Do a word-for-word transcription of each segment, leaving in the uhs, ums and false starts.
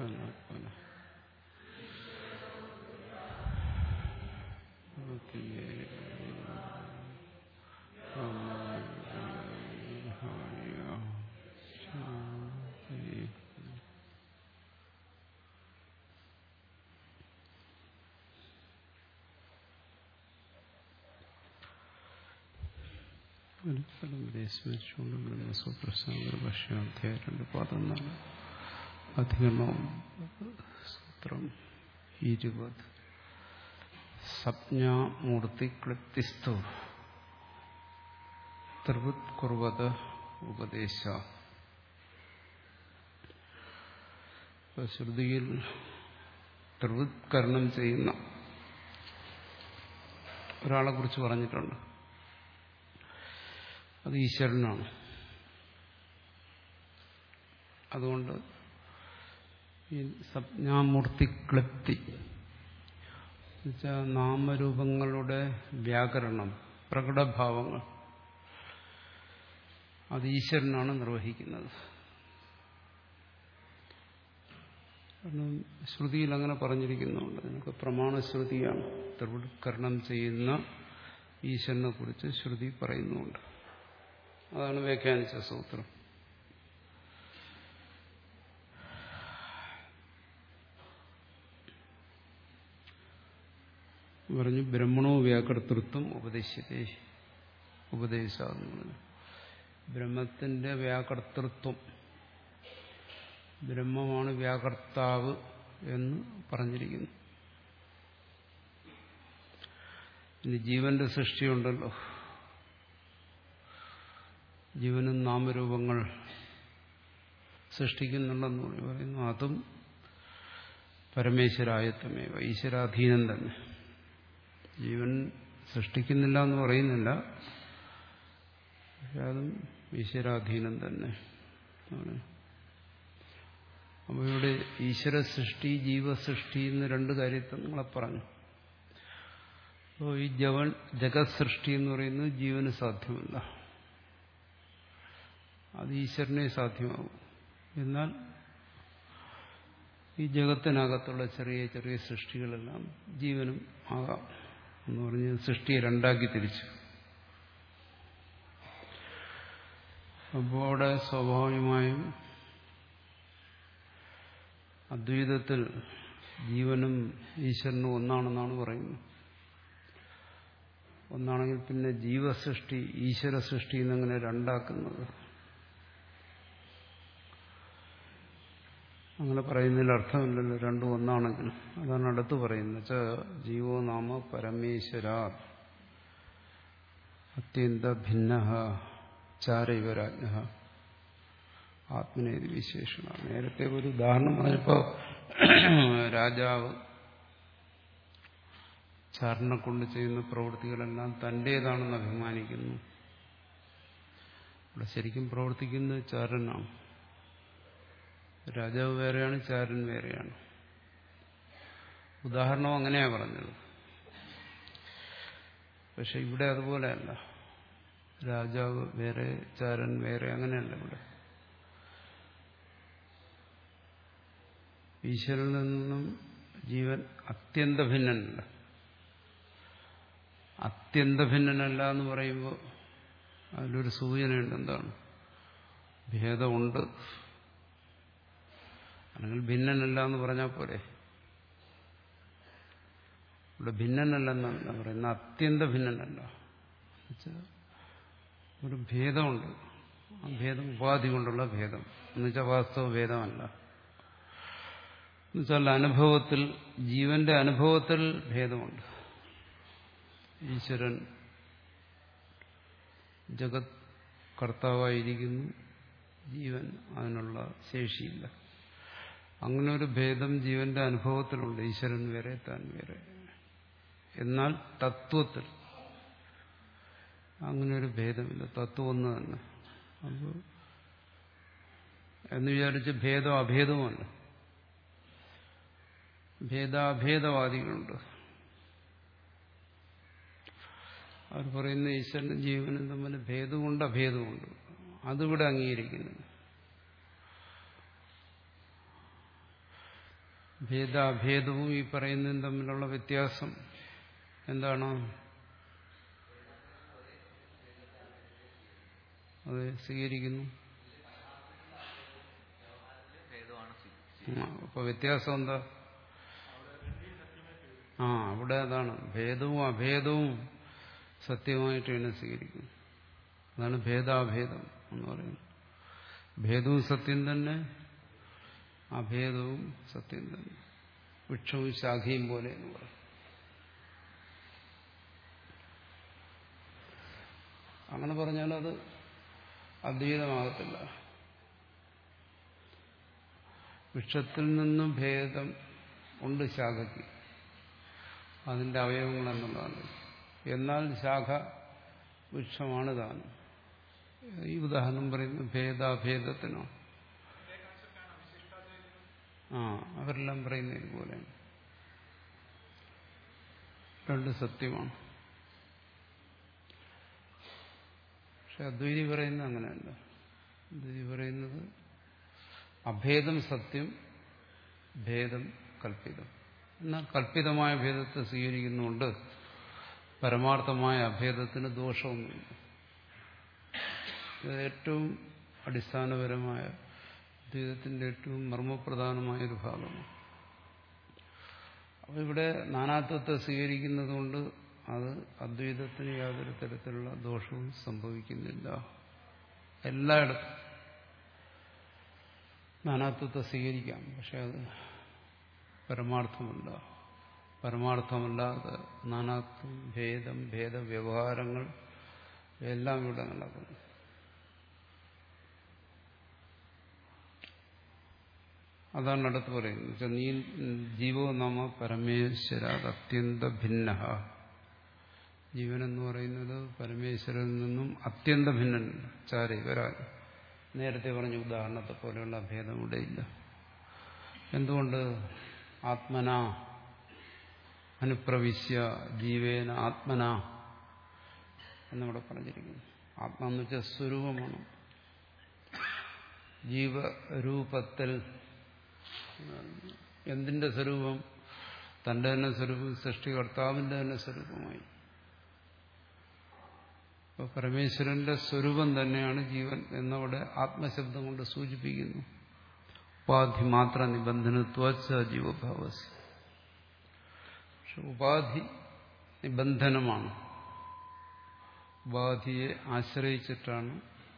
സ്മരിച്ചുകൊണ്ട് ബ്രഹ്മസൂത്രശാങ്കര ഭാഷ്യാധ്യായം രണ്ട് പതിനാല് അധികരണം സൂത്രം ഇരുപത് സംജ്ഞാമൂർത്തി ക്ലിപ്തിസ്തു ത്രിവൃത്കുർവത ഉപദേശ. ശ്രുതിയിൽ ത്രിവൃത്കരണം ചെയ്യുന്ന ഒരാളെ കുറിച്ച് പറഞ്ഞിട്ടുണ്ട്. അത് ഈശ്വരനാണ്. അതുകൊണ്ട് ഈ സംജ്ഞാമൂർത്തി ക്ലിപ്തി എന്നുവെച്ചാൽ നാമരൂപങ്ങളുടെ വ്യാകരണം, പ്രകടഭാവങ്ങൾ അത് ഈശ്വരനാണ് നിർവഹിക്കുന്നത്. കാരണം ശ്രുതിയിൽ അങ്ങനെ പറഞ്ഞിരിക്കുന്നുണ്ട്. നമുക്ക് പ്രമാണശ്രുതിയാണ്. ത്രിവൃത്കരണം ചെയ്യുന്ന ഈശ്വരനെ കുറിച്ച് ശ്രുതി പറയുന്നുണ്ട്. അതാണ് വ്യാഖ്യാനിച്ച സൂത്രം. പറഞ്ഞു ബ്രഹ്മണോ വ്യാകർത്തൃത്വം ഉപദേശിച്ചതേ ഉപദേശാകുന്നു. ബ്രഹ്മത്തിന്റെ വ്യാകർത്തൃത്വം, ബ്രഹ്മമാണ് വ്യാകർത്താവ് എന്ന് പറഞ്ഞിരിക്കുന്നു. ഇനി ജീവന്റെ സൃഷ്ടിയുണ്ടല്ലോ, ജീവനും നാമരൂപങ്ങൾ സൃഷ്ടിക്കുന്നുണ്ടെന്ന് പറയുന്നു. അതും പരമേശ്വരായത്വമേ, ഈശ്വരാധീനം തന്നെ. ജീവൻ സൃഷ്ടിക്കുന്നില്ല എന്ന് പറയുന്നില്ല, പക്ഷെ അതും ഈശ്വരാധീനം തന്നെ ആണ്. അപ്പോൾ ഇവിടെ ഈശ്വര സൃഷ്ടി, ജീവസൃഷ്ടി എന്ന് രണ്ട് കാര്യത്തെ നിങ്ങളെ പറഞ്ഞു. അപ്പോൾ ഈ ജവൻ ജഗത് സൃഷ്ടി എന്ന് പറയുന്നത് ജീവന് സാധ്യമല്ല, അത് ഈശ്വരനെ സാധ്യമാകും. എന്നാൽ ഈ ജഗത്തിനകത്തുള്ള ചെറിയ ചെറിയ സൃഷ്ടികളെല്ലാം ജീവനും ആകാം എന്ന് പറഞ്ഞ് സൃഷ്ടിയെ രണ്ടാക്കി തിരിച്ചു. അപ്പോൾ അവിടെ സ്വാഭാവികമായും അദ്വൈതത്തിൽ ജീവനും ഈശ്വരനും ഒന്നാണെന്നാണ് പറയുന്നത്. ഒന്നാണെങ്കിൽ പിന്നെ ജീവസൃഷ്ടി ഈശ്വര സൃഷ്ടി എന്നങ്ങനെ രണ്ടാക്കുന്നത്? അങ്ങനെ പറയുന്നതിൽ അർത്ഥമില്ലല്ലോ. രണ്ടും ഒന്നാണെങ്കിൽ. അതാണ് അടുത്ത് പറയുന്നത്. ജീവോ നാമ പരമേശ്വര അത്യന്ത ഭിന്ന ചാരൈവരാജ്ഞ ആത്മനേതി വിശേഷണ. നേരത്തെ ഒരു ഉദാഹരണം പറഞ്ഞപ്പോൾ രാജാവ് ചാരനെ കൊണ്ട് ചെയ്യുന്ന പ്രവൃത്തികളെല്ലാം തന്റേതാണെന്ന് അഭിമാനിക്കുന്നു. ഇവിടെ ശരിക്കും പ്രവർത്തിക്കുന്നത് ചാരനാണ്. രാജാവ് വേറെയാണ്, ചാരൻ വേറെയാണ്. ഉദാഹരണം അങ്ങനെയാ പറഞ്ഞത്. പക്ഷെ ഇവിടെ അതുപോലെയല്ല. രാജാവ് വേറെ, ചാരൻ വേറെ, അങ്ങനെയല്ല. ഇവിടെ ഈശ്വരനിൽ നിന്നും ജീവൻ അത്യന്ത ഭിന്നനല്ല. അത്യന്ത ഭിന്നനല്ല എന്ന് പറയുമ്പോൾ അതിലൊരു സൂചനയുണ്ട്. എന്താണ്? ഭേദമുണ്ട്. അല്ലെങ്കിൽ ഭിന്നനല്ല എന്ന് പറഞ്ഞാൽ പോരെ. ഇവിടെ ഭിന്നനല്ലെന്നല്ല പറയുന്ന, അത്യന്ത ഭിന്നനല്ല. ഒരു ഭേദമുണ്ട്. ആ ഭേദം ഉപാധി കൊണ്ടുള്ള ഭേദം എന്നുവെച്ചാൽ വാസ്തവ ഭേദമല്ല. എന്നുവെച്ചാൽ അനുഭവത്തിൽ, ജീവന്റെ അനുഭവത്തിൽ ഭേദമുണ്ട്. ഈശ്വരൻ ജഗത് കർത്താവായിരിക്കുന്നു, ജീവൻ അതിനുള്ള ശേഷിയില്ല. അങ്ങനെ ഒരു ഭേദം ജീവന്റെ അനുഭവത്തിലുണ്ട്. ഈശ്വരൻ വേറെ, താൻ വേറെ. എന്നാൽ തത്വത്തിൽ അങ്ങനെ ഒരു ഭേദമില്ല. തത്വം ഒന്ന് തന്നെ. അപ്പോൾ എന്ന് വിചാരിച്ച് ഭേദം അഭേദവുമല്ല. ഭേദാഭേദവാദികളുണ്ട്. അവർ പറയുന്ന ഈശ്വരനും ജീവനും തമ്മിൽ ഭേദമുണ്ട്, അഭേദമുണ്ട്. അതിവിടെ അംഗീകരിക്കുന്നില്ല. ഭേദാഭേദവും ഈ പറയുന്നതും തമ്മിലുള്ള വ്യത്യാസം എന്താണ്? അത് സ്വീകരിക്കുന്നു. അപ്പൊ വ്യത്യാസം എന്താ? ആ അവിടെ അതാണ് ഭേദവും അഭേദവും സത്യമായിട്ട് തന്നെ സ്വീകരിക്കുന്നു. അതാണ് ഭേദാഭേദം എന്ന് പറയുന്നത്. ഭേദവും സത്യം തന്നെ, അഭേദവും സത്യം തന്നെ. വൃക്ഷവും ശാഖയും പോലെ എന്ന് പറയും. അങ്ങനെ പറഞ്ഞാൽ അത് അദ്വൈതമാകത്തില്ല. വൃക്ഷത്തിൽ നിന്നും ഭേദം ഉണ്ട് ശാഖയ്ക്ക്, അതിന്റെ അവയവങ്ങൾ എന്നുള്ളതാണ്. എന്നാൽ ശാഖ വൃക്ഷമാണ് താൻ. ഈ ഉദാഹരണം പറയുന്നത് ഭേദാഭേദത്തിനോ. ആ അവരെല്ലാം പറയുന്നത് ഇതുപോലെയാണ്. രണ്ട് സത്യമാണ്. പക്ഷെ അദ്വൈതി പറയുന്നത് അങ്ങനെയല്ല. അദ്വൈതി പറയുന്നത് അഭേദം സത്യം, ഭേദം കൽപ്പിതം. എന്നാൽ കൽപ്പിതമായ ഭേദത്തെ സ്വീകരിക്കുന്നുണ്ട്, പരമാർത്ഥമായ അഭേദത്തിന് ദോഷമൊന്നുമില്ല. ഇത് ഏറ്റവും അടിസ്ഥാനപരമായ അദ്വൈതത്തിന്റെ ഏറ്റവും മർമ്മപ്രധാനമായൊരു ഭാഗമാണ്. അപ്പോൾ ഇവിടെ നാനാത്വത്തെ സ്വീകരിക്കുന്നതുകൊണ്ട് അത് അദ്വൈതത്തിന് യാതൊരു തരത്തിലുള്ള ദോഷവും സംഭവിക്കുന്നില്ല. എല്ലായിടത്തും നാനാത്വത്തെ സ്വീകരിക്കാം, പക്ഷെ അത് പരമാർത്ഥമല്ല. പരമാർത്ഥമല്ലാതെ നാനാത്വം, ഭേദം, ഭേദവ്യവഹാരങ്ങൾ എല്ലാം ഇവിടെ നടക്കുന്നു. അതാണ് അടുത്ത് പറയുന്നത്. നീ ജീവോ നാമ പരമേശ്വരാത് അത്യന്ത ഭിന്ന. ജീവനെന്ന് പറയുന്നത് പരമേശ്വരനിൽ നിന്നും അത്യന്ത ഭിന്നൻ. ചാരി വരാൻ നേരത്തെ പറഞ്ഞ ഉദാഹരണത്തെ പോലെയുള്ള ഭേദം ഇവിടെ ഇല്ല. എന്തുകൊണ്ട്? ആത്മന അനുപ്രവിശ്യ ജീവേന ആത്മന എന്നിവിടെ പറഞ്ഞിരിക്കുന്നു. ആത്മ എന്ന് വെച്ചാൽ സ്വരൂപമാണ്. ജീവരൂപത്തിൽ എന്തിന്റെ സ്വരൂപം? തന്റെ തന്നെ സ്വരൂപം, സൃഷ്ടികർത്താവിന്റെ തന്നെ സ്വരൂപമായി. അപ്പോൾ പരമേശ്വരന്റെ സ്വരൂപം തന്നെയാണ് ജീവൻ എന്നവിടെ ആത്മശബ്ദം കൊണ്ട് സൂചിപ്പിക്കുന്നു. ഉപാധി മാത്ര നിബന്ധനത്വാച്ച ജീവഭാവസ്. പക്ഷെ ഉപാധി നിബന്ധനമാണ്. ഉപാധിയെ ആശ്രയിച്ചിട്ടാണ്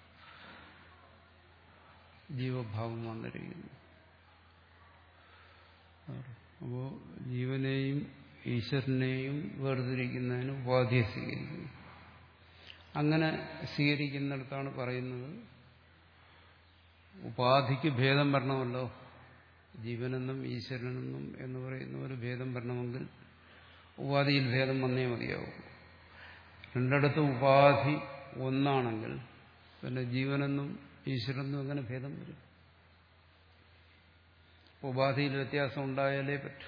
ജീവഭാവം വന്നിരിക്കുന്നത്. അപ്പോൾ ജീവനെയും ഈശ്വരനെയും വേർതിരിക്കുന്നതിന് ഉപാധിയെ സ്വീകരിക്കുന്നു. അങ്ങനെ സ്വീകരിക്കുന്നിടത്താണ് പറയുന്നത് ഉപാധിക്ക് ഭേദം വരണമല്ലോ. ജീവനെന്നും ഈശ്വരനെന്നും എന്ന് പറയുന്ന ഒരു ഭേദം വരണമെങ്കിൽ ഉപാധിയിൽ ഭേദം വന്നേ മതിയാവും. രണ്ടിടത്തും ഉപാധി ഒന്നാണെങ്കിൽ പിന്നെ ജീവനെന്നും ഈശ്വരനെന്നും എങ്ങനെ ഭേദം വരും? ഉപാധിയിൽ വ്യത്യാസം ഉണ്ടായാലേ പറ്റൂ.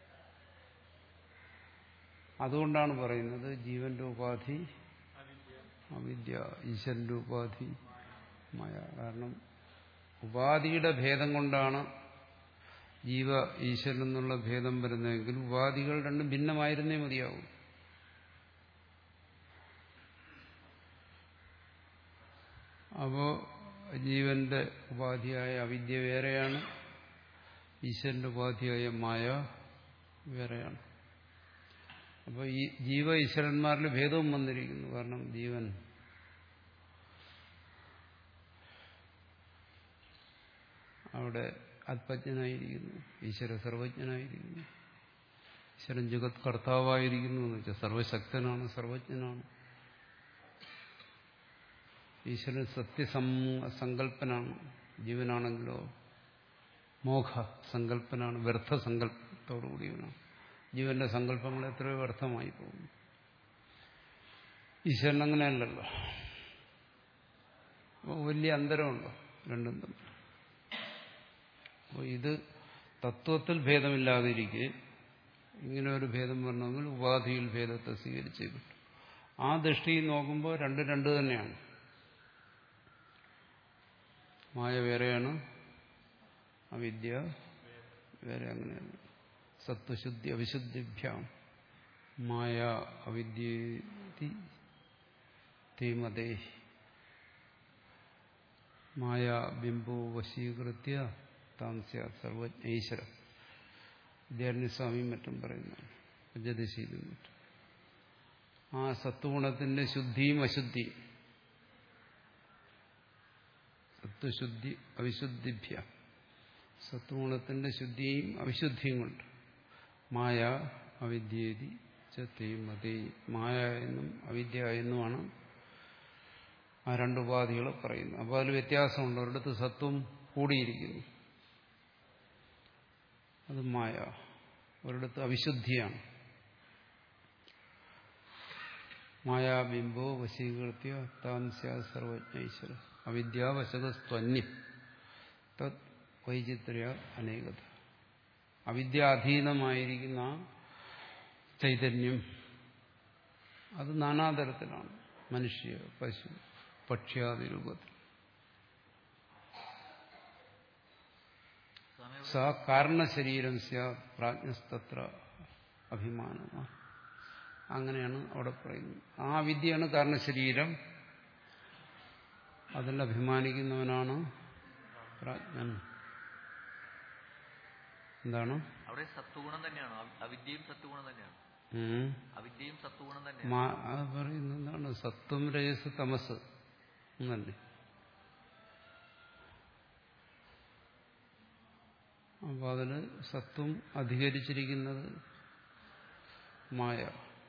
അതുകൊണ്ടാണ് പറയുന്നത് ജീവന്റെ ഉപാധി അവിദ്യ, ഈശ്വരന്റെ ഉപാധി മായ. കാരണം ഉപാധിയുടെ ഭേദം കൊണ്ടാണ് ജീവ ഈശ്വരൻ എന്നുള്ള ഭേദം വരുന്നതെങ്കിൽ ഉപാധികൾ രണ്ടും ഭിന്നമായിരുന്നേ മതിയാവും. അപ്പോ ജീവന്റെ ഉപാധിയായ അവിദ്യ വേറെയാണ്, ഈശ്വരന്റെ ഉപാധിയായ മായ വേറെയാണ്. അപ്പോൾ ഈ ജീവ ഈശ്വരന്മാരിൽ ഭേദവും വന്നിരിക്കുന്നു. കാരണം ജീവൻ അവിടെ അല്പജ്ഞനായിരിക്കുന്നു, ഈശ്വര സർവജ്ഞനായിരിക്കുന്നു. ഈശ്വരൻ ജഗത് കർത്താവായിരിക്കുന്നു എന്ന് വെച്ചാൽ സർവശക്തനാണ്, സർവജ്ഞനാണ്. ഈശ്വരൻ സത്യസങ്കല്പനാണ്. ജീവനാണെങ്കിലോ മോഹ സങ്കല്പനാണ്, വ്യർത്ഥ സങ്കല്പത്തോടുകൂടിയവനാണ്. ജീവന്റെ സങ്കല്പങ്ങൾ എത്രയോ വ്യർത്ഥമായി പോകുന്നു. ഈശ്വരൻ അങ്ങനെയല്ലല്ലോ. അപ്പോൾ വലിയ അന്തരമുണ്ടോ രണ്ടും തമ്മിൽ? അപ്പോൾ ഇത് തത്വത്തിൽ ഭേദമില്ലാതിരിക്കെ ഇങ്ങനെ ഒരു ഭേദം വരണമെങ്കിൽ ഉപാധിയിൽ ഭേദത്തെ സ്വീകരിച്ചേ പറ്റും. ആ ദൃഷ്ടിയിൽ നോക്കുമ്പോൾ രണ്ട് രണ്ട് തന്നെയാണ്. മായ വേറെയാണ്, അവിദ്യ വേറെ. അങ്ങനെയാണ്. സത്വശുദ്ധി അവിശുദ്ധിഭ്യാം മായ അവിദ്യേതി തേമതേ മായ ബിംബോ വശീകൃത്യ താം സ്യാത് സർവജ്ഞ വിദ്യാരണ്യസ്വാമിയും മറ്റും പറയുന്നതാണ്. പഞ്ചദശയിലും മറ്റും ആ സത്വഗുണത്തിന്റെ ശുദ്ധിയും അശുദ്ധിയും സത്വശുദ്ധി അവിശുദ്ധിഭ്യ സത്വഗുണത്തിന്റെ ശുദ്ധിയും അവിശുദ്ധിയും കൊണ്ട് മായ അവിദ്യേതി ചതേ മായ എന്നും അവിദ്യ എന്നുമാണ് ആ രണ്ടുപാധികൾ പറയുന്നത്. അപ്പോൾ അതിൽ വ്യത്യാസമുണ്ട്. ഒരിടത്ത് സത്വം കൂടിയിരിക്കുന്നു, അത് മായ. ഒരിടത്ത് അവിശുദ്ധിയാണ്. മായാബിംബോ വശീകൃത്യ താം സ്യാത് സർവജ്ഞ അവിദ്യാവശതസ്ത്വന്യം തത് വൈചിത്ര്യ അനേകത. അവിദ്യാധീനമായിരിക്കുന്ന ചൈതന്യം അത് നാനാതരത്തിലാണ്. മനുഷ്യ, പശു, പക്ഷ്യാദി രൂപത്തിൽ. സ കാരണശരീരം സ്യാത് പ്രാജ്ഞസ്തത്ര അഭിമാനമാണ്. അങ്ങനെയാണ് അവിടെ പറയുന്നത്. ആ വിദ്യയാണ് കാരണശരീരം. അതിൽ അഭിമാനിക്കുന്നവനാണ് പ്രാജ്ഞൻ. എന്താണ് അവിടെ സത്വഗുണം തന്നെയാണോ? അവിദ്യയും സത്വഗുണം തന്നെയാണ്. അവിദ്യയും സത്വഗുണം തന്നെയാണ്. അത് പറയുന്നത് എന്താണ്? സത്വം രജസ് തമസ് എന്നല്ലേ. അപ്പൊ അതിന് സത്വം അധികരിച്ചിരിക്കുന്നത് മായ,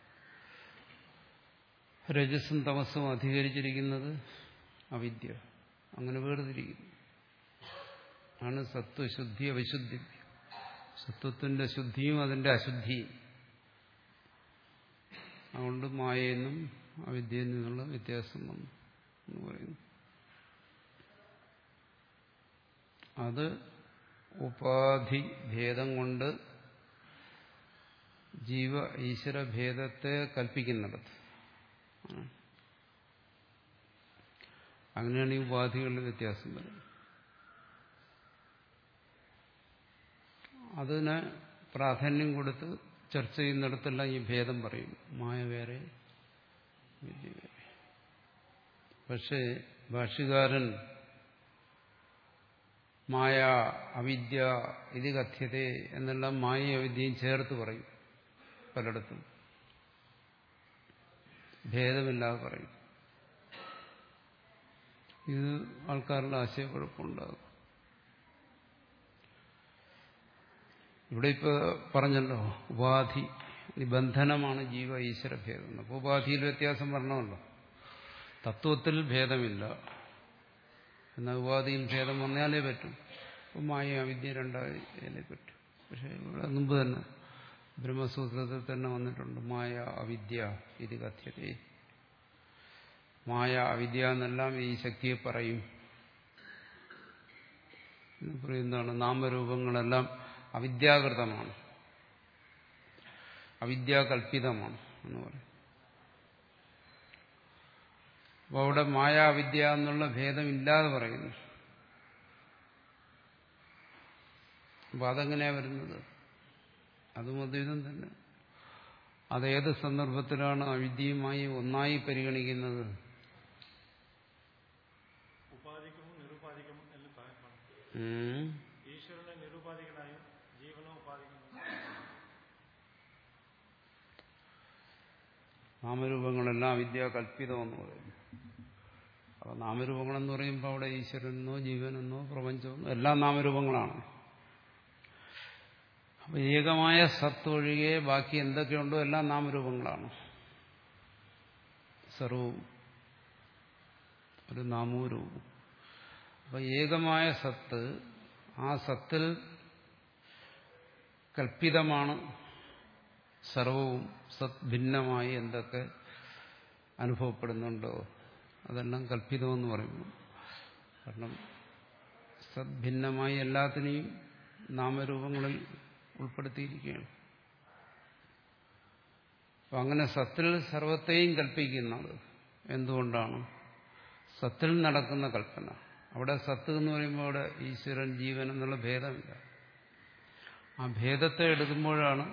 രജസും തമസും അധികരിച്ചിരിക്കുന്നത് അവിദ്യ. അങ്ങനെ വേർതിരിക്കുന്നു. ആണ് സത്വശുദ്ധി അവിശുദ്ധി. സത്വത്തിന്റെ ശുദ്ധിയും അതിന്റെ അശുദ്ധിയും. അതുകൊണ്ട് മായയെന്നും അവിദ്യയിൽ നിന്നുള്ള വ്യത്യാസം വന്നു എന്ന് പറയുന്നു. അത് ഉപാധി ഭേദം കൊണ്ട് ജീവ ഈശ്വര ഭേദത്തെ കൽപ്പിക്കുന്നിടത്ത് അങ്ങനെയാണ് ഈ ഉപാധികളുടെ വ്യത്യാസം വരുന്നത്. അതിന് പ്രാധാന്യം കൊടുത്ത് ചർച്ച ചെയ്യുന്നിടത്തെല്ലാം ഈ ഭേദം പറയും. മായ വേറെ, വിദ്യ വേറെ. പക്ഷേ ഭാഷ്യകാരൻ മായ അവിദ്യ ഇത് കഥ്യതേ എന്നെല്ലാം മായയും അവിദ്യയും ചേർത്ത് പറയും. പലയിടത്തും ഭേദമില്ലാതെ പറയും. ഇത് ആൾക്കാരുടെ ആശയക്കുഴപ്പമുണ്ടാകും. ഇവിടെ ഇപ്പൊ പറഞ്ഞല്ലോ, ഉപാധി നിബന്ധനമാണ് ജീവ ഈശ്വര ഭേദം. അപ്പോൾ ഉപാധിയിൽ വ്യത്യാസം വരണമല്ലോ. തത്വത്തിൽ ഭേദമില്ല, എന്നാൽ ഉപാധിയിൽ ഭേദം വന്നാലേ പറ്റും. അപ്പം മായ അവിദ്യ രണ്ടായാലേ പറ്റും. പക്ഷെ ഇവിടെ മുമ്പ് തന്നെ ബ്രഹ്മസൂത്രത്തിൽ തന്നെ വന്നിട്ടുണ്ട് മായ അവിദ്യ ഇത് കഥ്യതേ. മായ അവിദ്യ എന്നെല്ലാം ഈ ശക്തിയെ പറയും. പറയുന്നതാണ് നാമരൂപങ്ങളെല്ലാം അവിദ്യാകൃതമാണ്, അവിദ്യാകൽപിതമാണ് എന്ന് പറയും. അപ്പോൾ അവിടെ മായാവിദ്യ എന്നുള്ള ഭേദം ഇല്ലാതെ പറയുന്നു. അപ്പൊ അതെങ്ങനെയാ വരുന്നത്? അതും അദ്വൈതം തന്നെ. അതേത് സന്ദർഭത്തിലാണ് അവിദ്യയുമായി ഒന്നായി പരിഗണിക്കുന്നത്? നാമരൂപങ്ങളെല്ലാം അവിദ്യ കൽപ്പിതമെന്ന് പറയുന്നു. അപ്പൊ നാമരൂപങ്ങളെന്ന് പറയുമ്പോൾ അവിടെ ഈശ്വരനെന്നോ ജീവനെന്നോ പ്രപഞ്ചമെന്നോ എല്ലാം നാമരൂപങ്ങളാണ്. അപ്പൊ ഏകമായ സത്ത് ഒഴികെ ബാക്കി എന്തൊക്കെയുണ്ടോ എല്ലാം നാമരൂപങ്ങളാണ്. സർവവും ഒരു നാമരൂപം. അപ്പൊ ഏകമായ സത്ത്, ആ സത്തിൽ കൽപ്പിതമാണ് സർവവും. സത് ഭിന്നമായി എന്തൊക്കെ അനുഭവപ്പെടുന്നുണ്ടോ അതെല്ലാം കൽപ്പിതമെന്ന് പറയുന്നു. കാരണം സത് ഭിന്നമായി എല്ലാത്തിനെയും നാമരൂപങ്ങളിൽ ഉൾപ്പെടുത്തിയിരിക്കുകയാണ്. അപ്പം അങ്ങനെ സത്തിൽ സർവത്തെയും കൽപ്പിക്കുന്നത് എന്തുകൊണ്ടാണ്? സത്തിൽ നടക്കുന്ന കൽപ്പന. അവിടെ സത്ത് എന്ന് പറയുമ്പോൾ അവിടെ ഈശ്വരൻ ജീവൻ എന്നുള്ള ഭേദമില്ല. ആ ഭേദത്തെ എടുക്കുമ്പോഴാണ്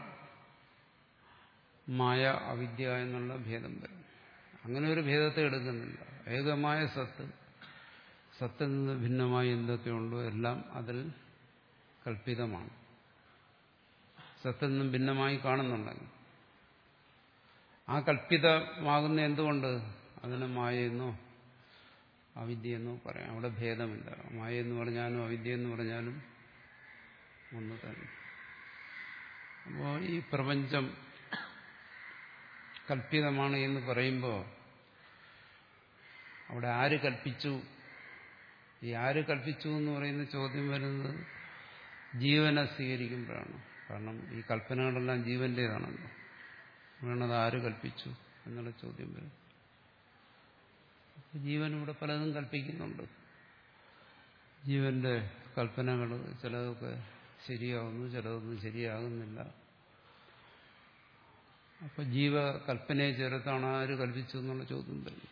മായ അവിദ്യ എന്നുള്ള ഭേദം വരും. അങ്ങനെ ഒരു ഭേദത്തെ എടുക്കുന്നില്ല. ഏകമായ സത്ത്, സത്തിൽ നിന്ന് ഭിന്നമായി എന്തൊക്കെയുണ്ടോ എല്ലാം അതിൽ കൽപ്പിതമാണ്. സത്തിൽ നിന്നും ഭിന്നമായി കാണുന്നുണ്ടെങ്കിൽ ആ കൽപ്പിതമാകുന്ന എന്തുകൊണ്ട് അതിനെ മായയെന്നോ അവിദ്യയെന്നോ പറയാം. അവിടെ ഭേദമില്ല. മായ എന്ന് പറഞ്ഞാലും അവിദ്യ എന്ന് പറഞ്ഞാലും ഒന്ന് തന്നെ. അപ്പോൾ ഈ പ്രപഞ്ചം കൽപ്പിതമാണ് എന്ന് പറയുമ്പോൾ അവിടെ ആര് കൽപ്പിച്ചു? ഈ ആര് കൽപ്പിച്ചു എന്ന് പറയുന്ന ചോദ്യം വരുന്നത് ജീവനെ സ്വീകരിക്കുമ്പോഴാണ്. കാരണം ഈ കൽപ്പനകളെല്ലാം ജീവന്റേതാണല്ലോ. വേണത് ആര് കൽപ്പിച്ചു എന്നുള്ള ചോദ്യം വരും. ജീവൻ ഇവിടെ പലതും കൽപ്പിക്കുന്നുണ്ട്. ജീവന്റെ കൽപ്പനകൾ ചിലതൊക്കെ ശരിയാവുന്നു, ചിലതൊന്നും ശരിയാകുന്നില്ല. അപ്പൊ ജീവകൽപ്പനയെ ചേർത്താണ് ആര് കൽപ്പിച്ചു എന്നുള്ള ചോദ്യം വരും.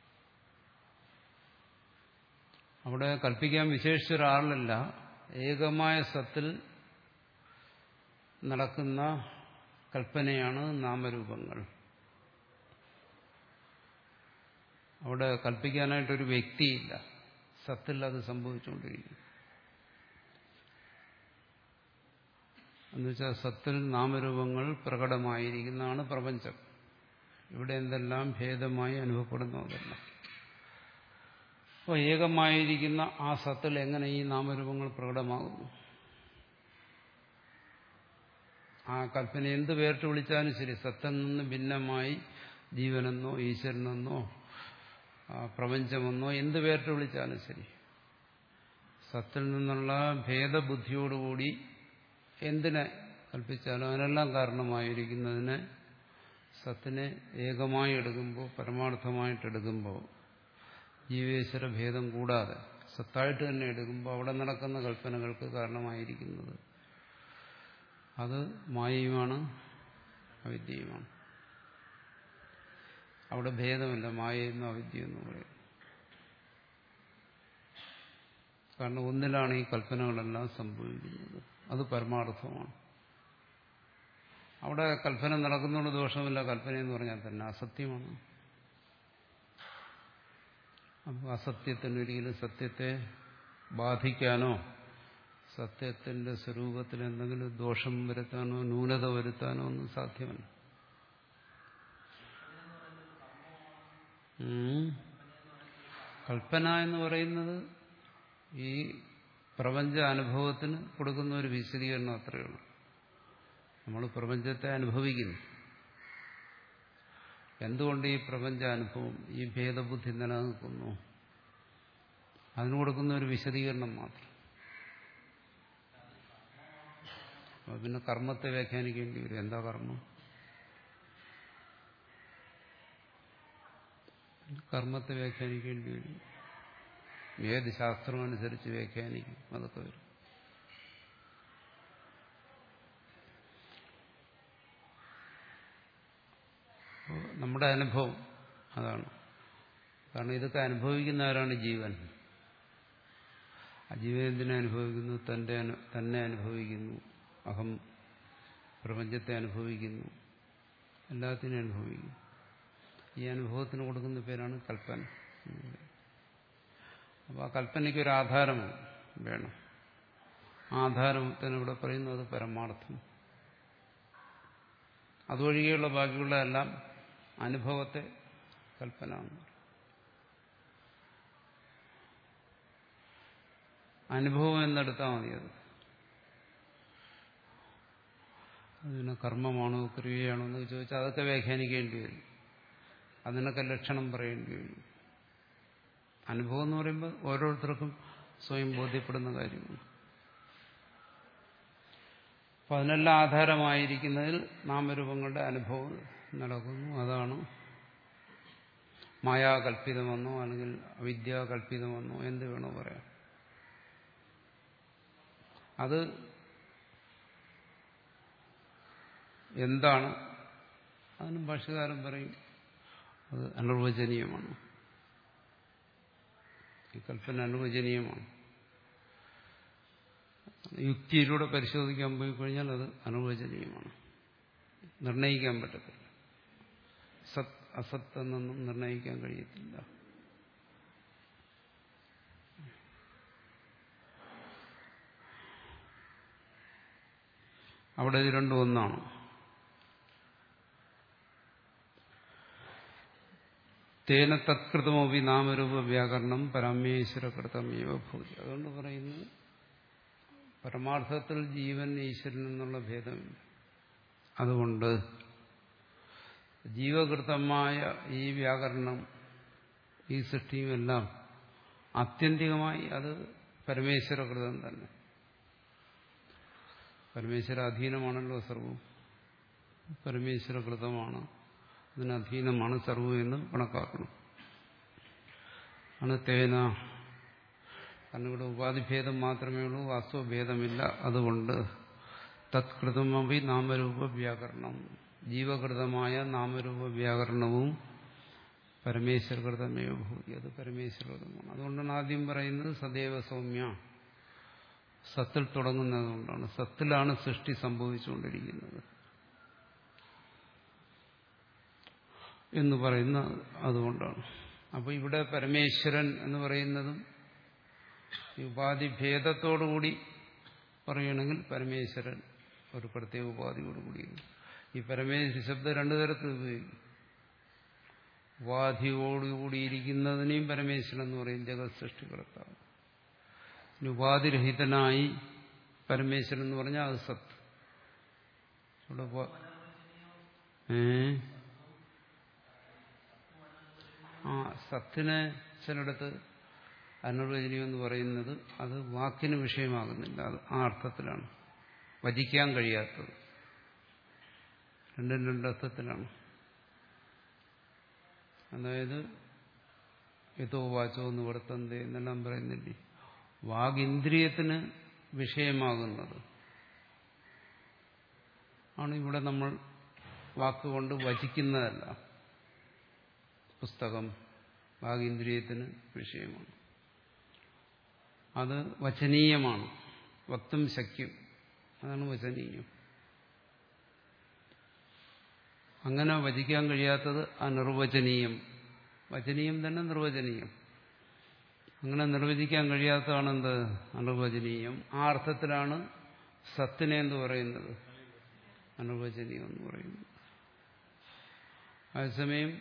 അവിടെ കൽപ്പിക്കാൻ വിശേഷിച്ചൊരാളല്ല, ഏകമായ സത്തിൽ നടക്കുന്ന കൽപ്പനയാണ് നാമരൂപങ്ങൾ. അവിടെ കൽപ്പിക്കാനായിട്ടൊരു വ്യക്തിയില്ല, സത്തിൽ അത് സംഭവിച്ചുകൊണ്ടിരിക്കും. എന്നുവെച്ചാൽ സത്തിൽ നാമരൂപങ്ങൾ പ്രകടമായിരിക്കുന്നതാണ് പ്രപഞ്ചം. ഇവിടെ എന്തെല്ലാം ഭേദമായി അനുഭവപ്പെടുന്നതല്ല. അപ്പോൾ ഏകമായിരിക്കുന്ന ആ സത്തിൽ എങ്ങനെ ഈ നാമരൂപങ്ങൾ പ്രകടമാകുന്നു? ആ കൽപ്പന എന്ത് പേരിട്ട് വിളിച്ചാലും ശരി, സത്തിൽ നിന്ന് ഭിന്നമായി ജീവനെന്നോ ഈശ്വരനെന്നോ പ്രപഞ്ചമെന്നോ എന്ത് പേരിട്ട് വിളിച്ചാലും ശരി, സത്തിൽ നിന്നുള്ള ഭേദബുദ്ധിയോടുകൂടി എന്തിനെ കൽപ്പിച്ചാലും അതിനെല്ലാം കാരണമായിരിക്കുന്നതിനെ സത്തിനെ ഏകമായി എടുക്കുമ്പോൾ, പരമാർത്ഥമായിട്ടെടുക്കുമ്പോൾ, ജീവേശ്വര ഭേദം കൂടാതെ സത്തായിട്ട് തന്നെ എടുക്കുമ്പോൾ അവിടെ നടക്കുന്ന കൽപ്പനകൾക്ക് കാരണമായിരിക്കുന്നത് അത് മായയുമാണ്, അവിദ്യയുമാണ്. അവിടെ ഭേദമില്ല, മായയെന്നും അവിദ്യയെന്നും പറയും. കാരണം ഒന്നിലാണ് ഈ കൽപ്പനകളെല്ലാം സംഭവിക്കുന്നത്, അത് പരമാർത്ഥമാണ്. അവിടെ കൽപ്പന നടക്കുന്നതുകൊണ്ട് ദോഷമില്ല. കൽപ്പന എന്ന് പറഞ്ഞാൽ തന്നെ അസത്യമാണ്. അപ്പോൾ അസത്യത്തിനൊരിക്കലും സത്യത്തെ ബാധിക്കാനോ സത്യത്തിന്റെ സ്വരൂപത്തിൽ എന്തെങ്കിലും ദോഷം വരുത്താനോ ന്യൂനത വരുത്താനോ ഒന്നും സാധ്യമല്ല. കൽപ്പന എന്ന് പറയുന്നത് ഈ പ്രപഞ്ച അനുഭവത്തിന് കൊടുക്കുന്ന ഒരു വിശദീകരണം അത്രയേ ഉള്ളൂ. നമ്മൾ പ്രപഞ്ചത്തെ അനുഭവിക്കുന്നു. എന്തുകൊണ്ട് ഈ പ്രപഞ്ച അനുഭവം, ഈ ഭേദബുദ്ധി നിലനിൽക്കുന്നു, അതിന് കൊടുക്കുന്ന ഒരു വിശദീകരണം മാത്രം. അപ്പൊ പിന്നെ കർമ്മത്തെ വ്യാഖ്യാനിക്കേണ്ടി വരും. എന്താ കർമ്മം? കർമ്മത്തെ വ്യാഖ്യാനിക്കേണ്ടി വരും. ഏത് ശാസ്ത്രം അനുസരിച്ച് വ്യാഖ്യാനിക്കും, അതൊക്കെ വരും. നമ്മുടെ അനുഭവം അതാണ്. കാരണം ഇതൊക്കെ അനുഭവിക്കുന്നവരാണ് ജീവൻ. ആ ജീവൻ എന്തിനെ അനുഭവിക്കുന്നു? തന്റെ തന്നെ അനുഭവിക്കുന്നു. അഹം പ്രപഞ്ചത്തെ അനുഭവിക്കുന്നു, എല്ലാത്തിനും അനുഭവിക്കുന്നു. ഈ അനുഭവത്തിന് കൊടുക്കുന്ന പേരാണ് കൽപ്പന. അപ്പോൾ ആ കൽപ്പനയ്ക്കൊരു ആധാരം വേണം. ആധാരത്തിന് ഇവിടെ പറയുന്നത് പരമാർത്ഥം. അതൊഴികെയുള്ള ബാക്കിയുള്ള എല്ലാം അനുഭവത്തെ കൽപ്പന. അനുഭവം എന്നെടുത്താൽ മതി. അത് അതിന് കർമ്മമാണോ ക്രിയയാണോ എന്ന് ചോദിച്ചാൽ അതൊക്കെ വ്യാഖ്യാനിക്കേണ്ടി വരും. അതിനൊക്കെ ലക്ഷണം പറയേണ്ടി വരും. അനുഭവം എന്ന് പറയുമ്പോൾ ഓരോരുത്തർക്കും സ്വയം ബോധ്യപ്പെടുന്ന കാര്യമാണ്. അപ്പം അതിനെല്ലാം ആധാരമായിരിക്കുന്നതിൽ നാമരൂപങ്ങളുടെ അനുഭവം നടക്കുന്നു. അതാണ് മായാകൽപ്പിതമെന്നോ അല്ലെങ്കിൽ അവിദ്യാകൽപ്പിതമെന്നോ എന്ത് വേണോ പറയാം. അത് എന്താണ്? അതിനും ഭാഷ്യകാരൻ പറയും അത് അനിർവചനീയമാണ്. ഈ കൽപ്പന അനുവചനീയമാണ്. യുക്തിയിലൂടെ പരിശോധിക്കാൻ പോയി കഴിഞ്ഞാൽ അത് അനുവചനീയമാണ്, നിർണയിക്കാൻ പറ്റത്തില്ല. സത് അസത്ത് എന്നൊന്നും നിർണയിക്കാൻ കഴിയത്തില്ല. അവിടെ ഇത് രണ്ടും ഒന്നാണ്. തേന തത്കൃതമോപി നാമരൂപ വ്യാകരണം പരമേശ്വരകൃതമേവ ഭൂതി. അതുകൊണ്ട് പറയുന്നു പരമാർത്ഥത്തിൽ ജീവൻ ഈശ്വരൻ എന്നുള്ള ഭേദമില്ല. അതുകൊണ്ട് ജീവകൃതമായ ഈ വ്യാകരണം, ഈ സൃഷ്ടിയുമെല്ലാം ആത്യന്തികമായി അത് പരമേശ്വരകൃതം തന്നെ. പരമേശ്വര അധീനമാണല്ലോ സർവ്വം, പരമേശ്വരകൃതമാണ്, അതിന് അധീനമാണ് സർവ്വം എന്ന് കണക്കാക്കണം. ആണ് തേന. കാരണം ഇവിടെ ഉപാധിഭേദം മാത്രമേ ഉള്ളൂ, വാസ്തവഭേദമില്ല. അതുകൊണ്ട് തത്കൃതമപി നാമരൂപ വ്യാകരണം, ജീവകൃതമായ നാമരൂപ വ്യാകരണവും പരമേശ്വരകൃതമേവ ഭൂതി, അത് പരമേശ്വരകൃതമാണ്. അതുകൊണ്ടാണ് ആദ്യം പറയുന്നത് സദൈവ സൗമ്യ, സത്തിൽ തുടങ്ങുന്നതുകൊണ്ടാണ്. സത്തിലാണ് സൃഷ്ടി സംഭവിച്ചുകൊണ്ടിരിക്കുന്നത് എന്ന് പറയുന്ന അതുകൊണ്ടാണ്. അപ്പോൾ ഇവിടെ പരമേശ്വരൻ എന്ന് പറയുന്നതും ഈ ഉപാധിഭേദത്തോടുകൂടി പറയുകയാണെങ്കിൽ പരമേശ്വരൻ ഒരു പ്രത്യേക ഉപാധിയോടുകൂടി. ഈ പരമേശ്വര ശബ്ദം രണ്ടു തരത്തിൽ ഉപയോഗിക്കും. ഉപാധിയോടുകൂടിയിരിക്കുന്നതിനെയും പരമേശ്വരൻ എന്ന് പറയും, ജഗത് സൃഷ്ടികർത്താവ്. ഉപാധിരഹിതനായി പരമേശ്വരൻ എന്ന് പറഞ്ഞാൽ അത് സത്ത്. ഇവിടെ ഏ ആ സത്തിനെ ചിലയിടത്ത് അനിർവചനീയം എന്ന് പറയുന്നത് അത് വാക്കിന് വിഷയമാകുന്നില്ല, അത് ആ അർത്ഥത്തിലാണ്. വചിക്കാൻ കഴിയാത്തത് രണ്ടും രണ്ടർത്ഥത്തിലാണ്. അതായത് യഥോ വാചോ എന്ന് വർത്തന്തെ എന്നെല്ലാം പറയുന്നില്ലേ, വാഗിന്ദ്രിയത്തിന് വിഷയമാകുന്നത് ആണ് ഇവിടെ നമ്മൾ വാക്കുകൊണ്ട് വചിക്കുന്നതല്ല. പുസ്തകം വാഗിന്ദ്രിയത്തിന് വിഷയമാണ്, അത് വചനീയമാണ്, വക്തും ശക്യം, അതാണ് വചനീയം. അങ്ങനെ വചിക്കാൻ കഴിയാത്തത് അനിർവചനീയം. വചനീയം തന്നെ നിർവചനീയം. അങ്ങനെ നിർവചിക്കാൻ കഴിയാത്തതാണെന്ത് അനിർവചനീയം. ആ അർത്ഥത്തിലാണ് സത്തിനെ എന്ന് പറയുന്നത് അനിർവചനീയം എന്ന് പറയുന്നത്. അതേസമയം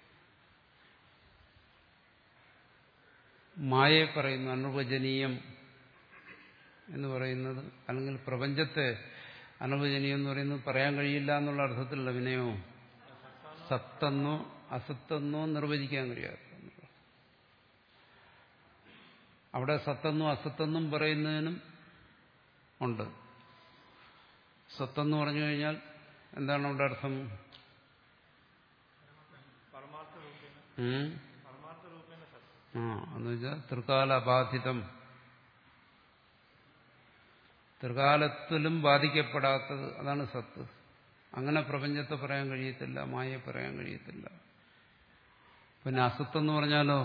മായയെ പറയുന്നു അനിർവചനീയം എന്ന് പറയുന്നത്, അല്ലെങ്കിൽ പ്രപഞ്ചത്തെ അനിർവചനീയം എന്ന് പറയുന്നത് പറയാൻ കഴിയില്ല എന്നുള്ള അർത്ഥത്തിലുള്ള വിനയോ സത്തെന്നോ അസത്തെന്നോ നിർവചിക്കാൻ കഴിയാത്ത. അവിടെ സത്തെന്നും അസത്തെന്നും പറയുന്നതിനും ഉണ്ട്. സത്തെന്ന് പറഞ്ഞു കഴിഞ്ഞാൽ എന്താണ് അവിടെ അർത്ഥം? ആ എന്ന് വെച്ചാൽ ത്രികാലബാധിതം, ത്രികാലത്തിലും ബാധിക്കപ്പെടാത്തത്, അതാണ് സത്ത്. അങ്ങനെ പ്രപഞ്ചത്തെ പറയാൻ കഴിയത്തില്ല, മായയെ പറയാൻ കഴിയത്തില്ല. പിന്നെ അസത്തെന്ന് പറഞ്ഞാലോ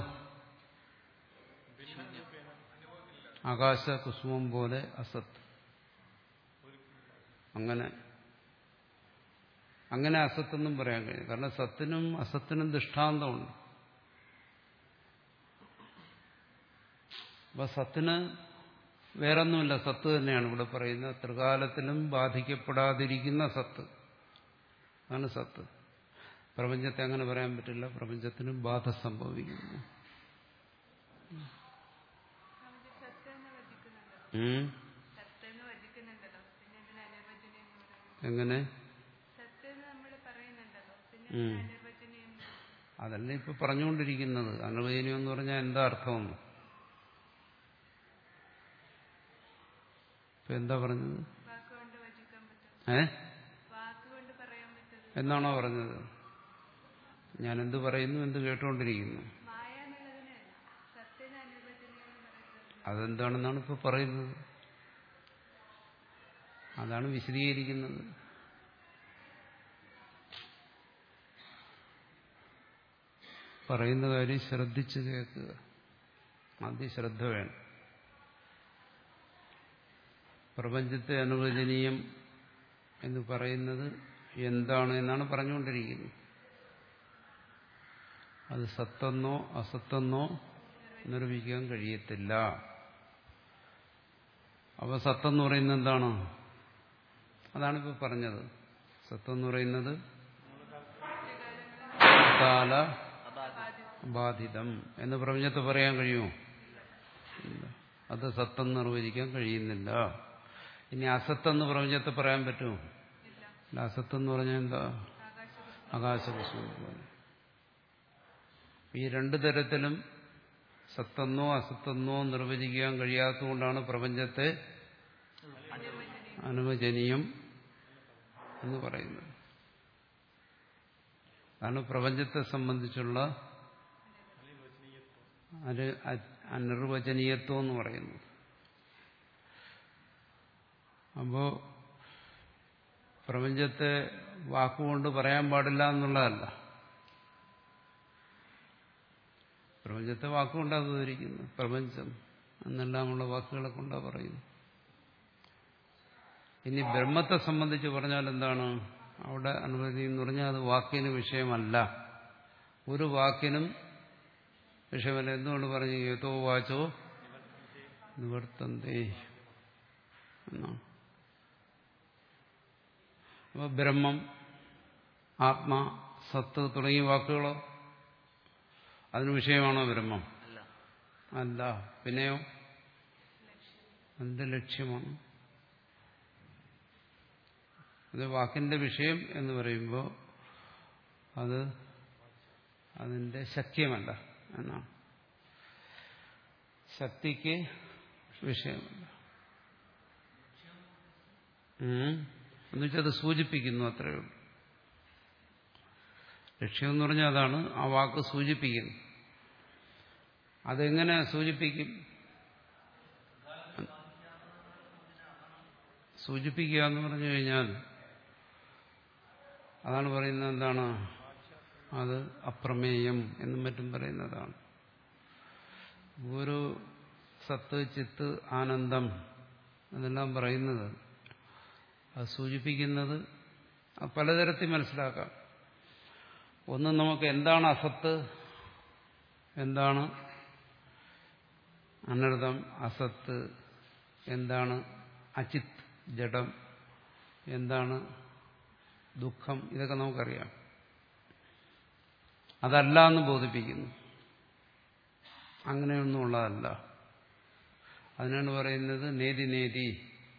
ആകാശ കുസുമം പോലെ അസത്ത്. അങ്ങനെ അങ്ങനെ അസത്തെന്നും പറയാൻ കഴിയും. കാരണം സത്തിനും അസത്തിനും ദൃഷ്ടാന്തമുണ്ട്. അപ്പൊ സത്തിന് വേറൊന്നുമില്ല, സത്ത് തന്നെയാണ് ഇവിടെ പറയുന്നത്. ത്രികാലത്തിലും ബാധിക്കപ്പെടാതിരിക്കുന്ന സത്ത്, അതാണ് സത്ത്. പ്രപഞ്ചത്തെ അങ്ങനെ പറയാൻ പറ്റില്ല, പ്രപഞ്ചത്തിന് ബാധ സംഭവിക്കുന്നു. എങ്ങനെ? അതല്ല ഇപ്പൊ പറഞ്ഞുകൊണ്ടിരിക്കുന്നത്. അനിർവചനീയം എന്ന് പറഞ്ഞാൽ എന്താ അർത്ഥമെന്ന് ഇപ്പൊ എന്താ പറഞ്ഞത്? ഏ എന്നാണോ പറഞ്ഞത്? ഞാൻ എന്ത് പറയുന്നു, എന്ത് കേട്ടുകൊണ്ടിരിക്കുന്നു? അതെന്താണെന്നാണ് ഇപ്പൊ പറയുന്നത്, അതാണ് വിശദീകരിക്കുന്നത്. പറയുന്ന കാര്യം ശ്രദ്ധിച്ച് കേൾക്കുക, ആദ്യം ശ്രദ്ധ വേണം. പ്രപഞ്ചത്തെ അനുവചനീയം എന്ന് പറയുന്നത് എന്താണ് എന്നാണ് പറഞ്ഞുകൊണ്ടിരിക്കുന്നത്. അത് സത്തെന്നോ അസത്തെന്നോ നിർവചിക്കാൻ കഴിയത്തില്ല. അപ്പൊ സത്തെന്ന് പറയുന്നത് എന്താണ്? അതാണിപ്പോൾ പറഞ്ഞത്. സത്തെന്ന് പറയുന്നത് കാല ബാധിതം എന്ന് പ്രപഞ്ചത്തെ പറയാൻ കഴിയുമോ? ഇല്ല. അത് സത്തെന്ന് നിർവചിക്കാൻ കഴിയുന്നില്ല. ഇനി അസത്തെന്ന് പ്രപഞ്ചത്തെ പറയാൻ പറ്റുമോ? ഇല്ല. അസത്തെന്ന് പറഞ്ഞാൽ എന്താ? ആകാശകുസുമം. ഈ രണ്ടു തരത്തിലും സത്തെന്നോ അസത്തെന്നോ നിർവചിക്കാൻ കഴിയാത്തതുകൊണ്ടാണ് പ്രപഞ്ചത്തെ അനുവചനീയം എന്ന് പറയുന്നത്. അതാണ് പ്രപഞ്ചത്തെ സംബന്ധിച്ചുള്ള അനിർവചനീയത്വം എന്ന് പറയുന്നത്. അപ്പോ പ്രപഞ്ചത്തെ വാക്കുകൊണ്ട് പറയാൻ പാടില്ല എന്നുള്ളതല്ല. പ്രപഞ്ചത്തെ വാക്കുകൊണ്ടാണ് വിവരിക്കുന്നത്. പ്രപഞ്ചം എന്നെല്ലാമുള്ള വാക്കുകളെ കൊണ്ടാണ് പറയുന്നത്. ഇനി ബ്രഹ്മത്തെ സംബന്ധിച്ച് പറഞ്ഞാൽ എന്താണ്? അവിടെ അനുമതി എന്ന് പറഞ്ഞാൽ അത് വാക്കിന് വിഷയമല്ല. ഒരു വാക്കിനും വിഷയമല്ല. എന്തുകൊണ്ട് പറഞ്ഞു? യതോ വാചോ നിവർത്തന്തേ എന്നാണ്. അപ്പൊ ബ്രഹ്മം, ആത്മാ, സത്ത് തുടങ്ങിയ വാക്കുകളോ അതിന് വിഷയമാണോ ബ്രഹ്മം? അല്ല. പിന്നെയോ എന്ത് ലക്ഷ്യമാണ്? അത് വാക്കിന്റെ വിഷയം എന്ന് പറയുമ്പോൾ അത് അതിന്റെ ശക്യമല്ല എന്നാണ്. ശക്തിക്ക് വിഷയമല്ല എന്നുവെച്ചാൽ അത് സൂചിപ്പിക്കുന്നു, അത്രയേ ഉള്ളൂ. ലക്ഷ്യം എന്ന് പറഞ്ഞാൽ അതാണ്. ആ വാക്ക് സൂചിപ്പിക്കുന്നു. അതെങ്ങനെ സൂചിപ്പിക്കും? സൂചിപ്പിക്കുക എന്ന് പറഞ്ഞു കഴിഞ്ഞാൽ അതാണ് പറയുന്നത്. എന്താണ് അത്? അപ്രമേയം എന്നും മറ്റും പറയുന്നതാണ്. ഒരു സത്ത്, ചിത്ത്, ആനന്ദം എന്നെല്ലാം പറയുന്നത് അത് സൂചിപ്പിക്കുന്നത് പലതരത്തിൽ മനസ്സിലാക്കാം. ഒന്ന്, നമുക്ക് എന്താണ് അസത്ത്, എന്താണ് അനർത്ഥം, അസത്ത് എന്താണ്, അചിത്ത് ജഡം എന്താണ്, ദുഃഖം, ഇതൊക്കെ നമുക്കറിയാം. അതല്ല എന്ന് ബോധിപ്പിക്കുന്നു. അങ്ങനെയൊന്നും ഉള്ളതല്ല. അതിനാണ് പറയുന്നത് നേതി നേതി.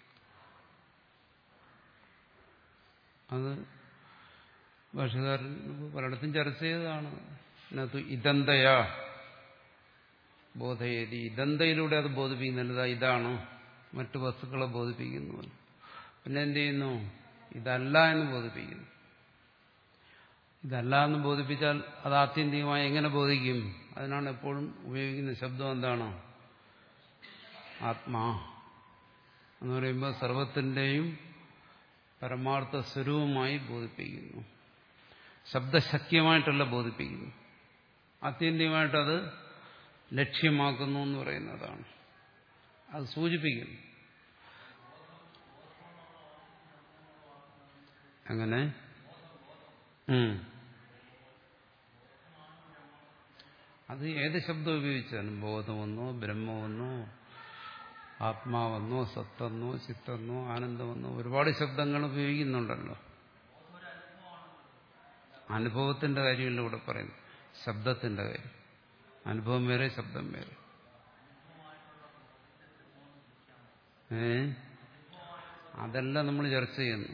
അത് ഭാഷകാരൻ പലയിടത്തും ചർച്ച ചെയ്തതാണ്. അതിനകത്ത് ഇദന്തയാ ബോധയേതി. ഇദന്തയിലൂടെ അത് ബോധിപ്പിക്കുന്നില്ല. ഇതാണ് മറ്റു വസ്തുക്കളെ ബോധിപ്പിക്കുന്നു. പിന്നെ എന്ത് ചെയ്യുന്നു? ഇതല്ല എന്ന് ബോധിപ്പിക്കുന്നു. ഇതല്ല എന്ന് ബോധിപ്പിച്ചാൽ അത് ആത്യന്തികമായി എങ്ങനെ ബോധിക്കും? അതിനാണ് എപ്പോഴും ഉപയോഗിക്കുന്ന ശബ്ദം എന്താണ്? ആത്മാ എന്ന് പറയുമ്പോൾ സർവത്തിന്റെയും പരമാർത്ഥ സ്വരൂപമായി ബോധിപ്പിക്കുന്നു. ശബ്ദശക്യമായിട്ടല്ല ബോധിപ്പിക്കുന്നു. ആത്യന്തികമായിട്ടത് ലക്ഷ്യമാക്കുന്നു എന്ന് പറയുന്നതാണ്. അത് സൂചിപ്പിക്കുന്നു. അങ്ങനെ അത് ഏത് ശബ്ദം ഉപയോഗിച്ചാലും ബോധമെന്നോ ബ്രഹ്മമെന്നോ ആത്മാവെന്നോ സത്തെന്നോ ചിത്തെന്നോ ആനന്ദമെന്നോ ഒരുപാട് ശബ്ദങ്ങൾ ഉപയോഗിക്കുന്നുണ്ടല്ലോ. അനുഭവത്തിന്റെ കാര്യമല്ല ഇവിടെ പറയുന്നു, ശബ്ദത്തിന്റെ കാര്യം. അനുഭവം വേറെ, ശബ്ദം വേറെ. ഏ അതെല്ലാം നമ്മൾ ചർച്ച ചെയ്യുന്നു.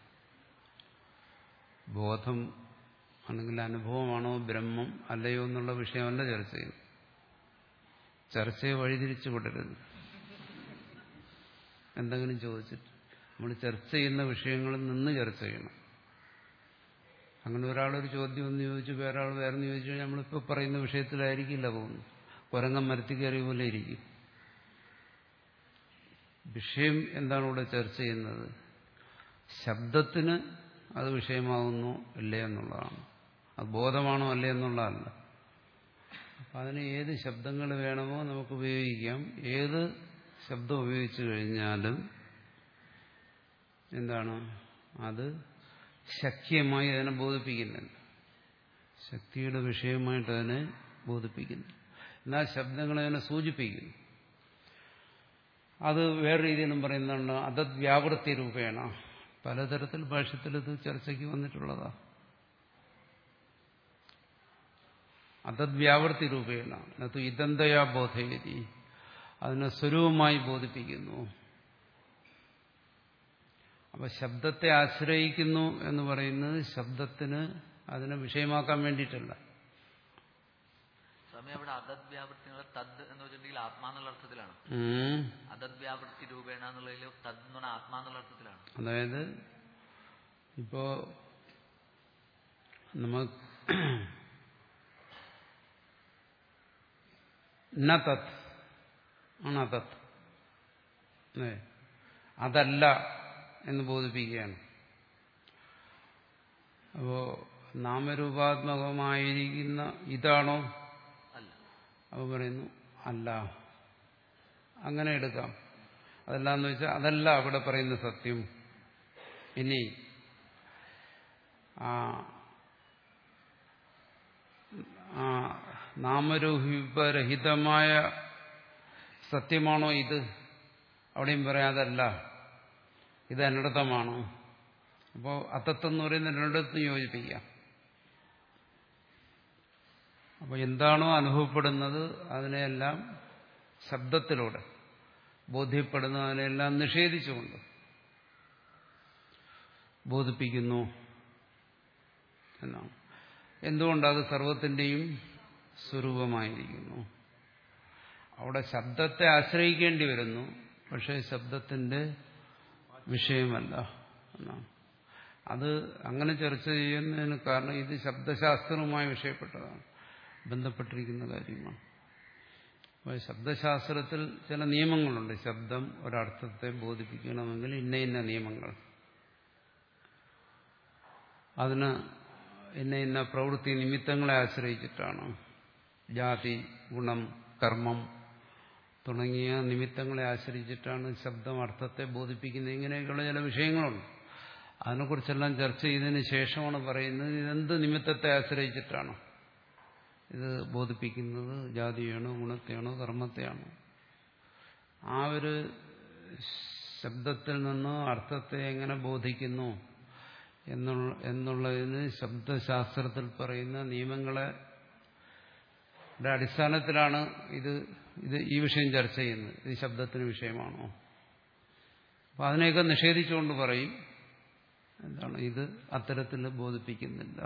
ബോധം അല്ലെങ്കിൽ അനുഭവമാണോ ബ്രഹ്മം അല്ലയോ എന്നുള്ള വിഷയമല്ല ചർച്ച ചെയ്യുന്നു. ചർച്ചയെ വഴിതിരിച്ചു വിടരുത്. എന്തെങ്കിലും ചോദിച്ചിട്ട് നമ്മൾ ചർച്ച ചെയ്യുന്ന വിഷയങ്ങളിൽ നിന്ന് ചർച്ച ചെയ്യണം. അങ്ങനെ ഒരാളൊരു ചോദ്യം ഒന്ന് ചോദിച്ചു, വേറെ ആൾ വേറെ ചോദിച്ചു കഴിഞ്ഞാൽ നമ്മളിപ്പോൾ പറയുന്ന വിഷയത്തിലായിരിക്കില്ല പോകുന്നു. കുരങ്ങൻ മരത്തിൽ കയറിയ പോലെ ഇരിക്കും. വിഷയം എന്താണ് ഇവിടെ ചർച്ച ചെയ്യുന്നത്? ശബ്ദത്തിന് അത് വിഷയമാകുന്നു ഇല്ലേ എന്നുള്ളതാണ്. അത് ബോധമാണോ അല്ലേ എന്നുള്ളതല്ല. അപ്പം അതിന് ഏത് ശബ്ദങ്ങൾ വേണമോ നമുക്ക് ഉപയോഗിക്കാം. ഏത് ശബ്ദം ഉപയോഗിച്ചു കഴിഞ്ഞാലും എന്താണ്? അത് ശക്തിയമായി അതിനെ ബോധിപ്പിക്കുന്നില്ല. ശക്തിയുടെ വിഷയമായിട്ട് അതിനെ ബോധിപ്പിക്കുന്നു. എന്നാൽ ശബ്ദങ്ങൾ അതിനെ സൂചിപ്പിക്കുന്നു. അത് വേറെ രീതിയിലും പറയുന്നതാണ് അതത് വ്യാവൃത്തി രൂപേണ. പലതരത്തിൽ ഭാഷ്യത്തിൽ ഇത് ചർച്ചയ്ക്ക് വന്നിട്ടുള്ളതാ. അതത് വ്യാവൃത്തി രൂപേണ അത് ഇതന്തയാ ബോധയതി, അതിനെ സ്വരൂപമായി ബോധിപ്പിക്കുന്നു. അപ്പൊ ശബ്ദത്തെ ആശ്രയിക്കുന്നു എന്ന് പറയുന്നത് ശബ്ദത്തിന് അതിനെ വിഷയമാക്കാൻ വേണ്ടിയിട്ടല്ല. സമയം അവിടെ അതത് വ്യാവൃത്തി തദ് എന്ന് വെച്ചിട്ടുണ്ടെങ്കിൽ ആത്മാന്നുള്ള അർത്ഥത്തിലാണ്. അതത് വ്യാവൃത്തി രൂപേണ എന്നുള്ളതിൽ തദ് എന്ന് പറഞ്ഞാൽ ആത്മാന്നുള്ള അർത്ഥത്തിലാണ്. അതായത് ഇപ്പോ നമുക്ക് ന തത് ആണ് അതത്, അതല്ല എന്ന് ബോധിപ്പിക്കുകയാണ്. അപ്പോ നാമരൂപാത്മകമായിരിക്കുന്ന ഇതാണോ? അല്ല. അപ്പോൾ പറയുന്നു അല്ല. അങ്ങനെ എടുക്കാം. അതല്ല എന്ന് വെച്ചാൽ അതല്ല അവിടെ പറയുന്ന സത്യം. ഇനി ആ നാമരൂപരഹിതമായ സത്യമാണോ ഇത്? അവിടെയും പറയാം അതല്ല, ഇത് അനർത്ഥമാണോ? അപ്പോൾ അത്തത്തെന്ന് പറയുന്ന രണ്ടിടത്തും യോജിപ്പിക്കാം. അപ്പോൾ എന്താണോ അനുഭവപ്പെടുന്നത് അതിനെയെല്ലാം ശബ്ദത്തിലൂടെ ബോധ്യപ്പെടുന്നതിനെല്ലാം നിഷേധിച്ചുകൊണ്ട് ബോധിപ്പിക്കുന്നു എന്നാണ്. എന്തുകൊണ്ടത് സർവത്തിൻ്റെയും സ്വരൂപമായിരിക്കുന്നു. അവിടെ ശബ്ദത്തെ ആശ്രയിക്കേണ്ടി വരുന്നു, പക്ഷേ ശബ്ദത്തിന്റെ വിഷയമല്ല എന്നാണ്. അത് അങ്ങനെ ചർച്ച ചെയ്യുന്നതിന് കാരണം ഇത് ശബ്ദശാസ്ത്രവുമായി വിഷയപ്പെട്ടതാണ്, ബന്ധപ്പെട്ടിരിക്കുന്ന കാര്യമാണ്. അപ്പോൾ ശബ്ദശാസ്ത്രത്തിൽ ചില നിയമങ്ങളുണ്ട്. ശബ്ദം ഒരർത്ഥത്തെ ബോധിപ്പിക്കണമെങ്കിൽ ഇന്ന ഇന്ന നിയമങ്ങൾ, അതിന് ഇന്ന ഇന്ന പ്രവൃത്തി നിമിത്തങ്ങളെ ആശ്രയിച്ചിട്ടാണ്. ജാതി, ഗുണം, കർമ്മം തുടങ്ങിയ നിമിത്തങ്ങളെ ആശ്രയിച്ചിട്ടാണ് ശബ്ദം അർത്ഥത്തെ ബോധിപ്പിക്കുന്നത്. ഇങ്ങനെയൊക്കെയുള്ള ചില വിഷയങ്ങളുണ്ട്. അതിനെക്കുറിച്ചെല്ലാം ചർച്ച ചെയ്തതിന് ശേഷമാണ് പറയുന്നത് ഇതെന്ത് നിമിത്തത്തെ ആശ്രയിച്ചിട്ടാണ് ഇത് ബോധിപ്പിക്കുന്നത്, ജാതിയാണോ ഗുണത്തെയാണോ കർമ്മത്തെയാണോ. ആ ഒരു ശബ്ദത്തിൽ നിന്ന് അർത്ഥത്തെ എങ്ങനെ ബോധിക്കുന്നു എന്നുള്ളതിന് ശബ്ദശാസ്ത്രത്തിൽ പറയുന്ന നിയമങ്ങളെ അടിസ്ഥാനത്തിലാണ് ഇത് ഇത് ഈ വിഷയം ചർച്ച ചെയ്യുന്നത്. ഇത് ശബ്ദത്തിന് വിഷയമാണോ? അപ്പം അതിനെയൊക്കെ നിഷേധിച്ചുകൊണ്ട് പറയും എന്താണ് ഇത് അത്തരത്തിൽ ബോധിപ്പിക്കുന്നില്ല.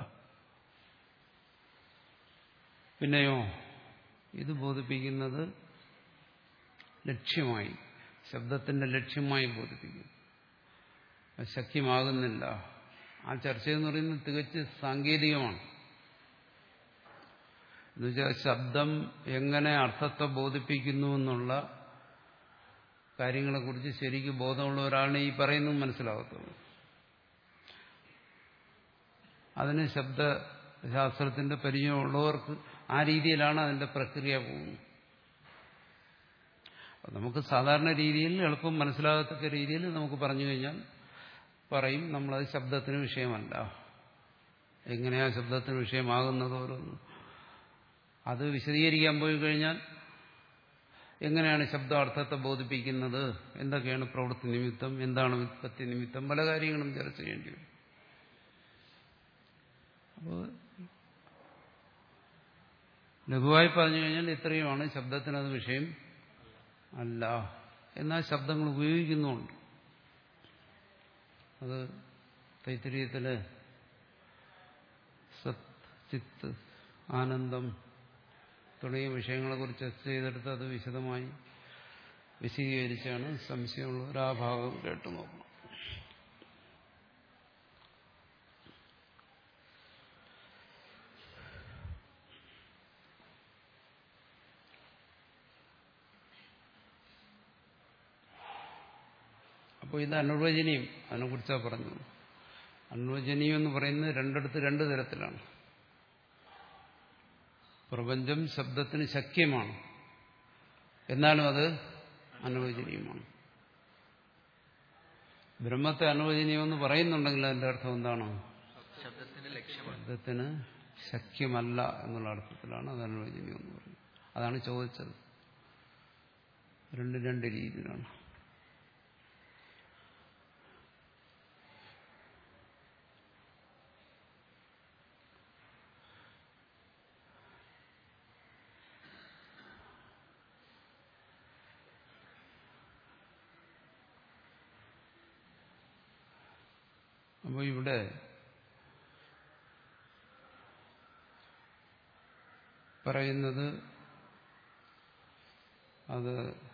പിന്നെയോ ഇത് ബോധിപ്പിക്കുന്നത് ലക്ഷ്യമായി, ശബ്ദത്തിന്റെ ലക്ഷ്യമായി ബോധിപ്പിക്കുന്നു, ശക്യമാകുന്നില്ല. ആ ചർച്ചയെന്ന് പറയുന്നത് തികച്ച് സാങ്കേതികമാണ്. എന്നുവെച്ചാൽ ശബ്ദം എങ്ങനെ അർത്ഥത്തെ ബോധിപ്പിക്കുന്നു എന്നുള്ള കാര്യങ്ങളെക്കുറിച്ച് ശരിക്കും ബോധമുള്ള ഒരാളിനെ ഈ പറയുന്നത് മനസ്സിലാകത്തുള്ളൂ. അതിന് ശബ്ദശാസ്ത്രത്തിന്റെ പരിചയമുള്ളവർക്ക് ആ രീതിയിലാണ് അതിന്റെ പ്രക്രിയ പോകുന്നത്. നമുക്ക് സാധാരണ രീതിയിൽ എളുപ്പം മനസ്സിലാകത്തക്ക രീതിയിൽ നമുക്ക് പറഞ്ഞു കഴിഞ്ഞാൽ പറയും നമ്മളത് ശബ്ദത്തിന് വിഷയമല്ല. എങ്ങനെയാ ശബ്ദത്തിന് വിഷയമാകുന്നത് ഓരോന്ന് അത് വിശദീകരിക്കാൻ പോയി കഴിഞ്ഞാൽ എങ്ങനെയാണ് ശബ്ദാർത്ഥത്തെ ബോധിപ്പിക്കുന്നത്, എന്തൊക്കെയാണ് പ്രവൃത്തി നിമിത്തം, എന്താണ് വിത്പത്തി നിമിത്തം, പല കാര്യങ്ങളും ചർച്ച ചെയ്യേണ്ടി വരും. അപ്പോൾ ലഘുവായി പറഞ്ഞു കഴിഞ്ഞാൽ ഇത്രയുമാണ്, ശബ്ദത്തിനത് വിഷയം അല്ല. എന്നാൽ ശബ്ദങ്ങൾ ഉപയോഗിക്കുന്നുണ്ട്. അത് തൈത്തിരീയത്തില് സത്, ചിത്ത്, ആനന്ദം തുടങ്ങിയ വിഷയങ്ങളെക്കുറിച്ച് ചർച്ച ചെയ്തെടുത്ത് അത് വിശദമായി വിശദീകരിച്ചാണ്. സംശയമുള്ളവർ ആ ഭാഗം കേട്ടു നോക്കണം. അപ്പോൾ ഇത് അനിർവചനീയം, അതിനെക്കുറിച്ചാണ് പറഞ്ഞത്. അനിർവചനീയം എന്ന് പറയുന്നത് രണ്ടിടത്ത് രണ്ട് തരത്തിലാണ്. പ്രപഞ്ചം ശബ്ദത്തിന് ശക്യമാണ്, എന്നാലും അത് അനിർവചനീയമാണ്. ബ്രഹ്മത്തെ അനുവചനീയമെന്ന് പറയുന്നുണ്ടെങ്കിൽ അതിന്റെ അർത്ഥം എന്താണ്? ശബ്ദത്തിന്റെ ലക്ഷ്യമാണ്. ശബ്ദത്തിന് ശക്യമല്ല എന്നുള്ള അർത്ഥത്തിലാണ് അത് അനുവചനീയമെന്ന് പറയുന്നത്. അതാണ് ചോദിച്ചത്. രണ്ട് രണ്ട് രീതിയിലാണ്. അപ്പോൾ ഇവിടെ പറയുന്നത് അത്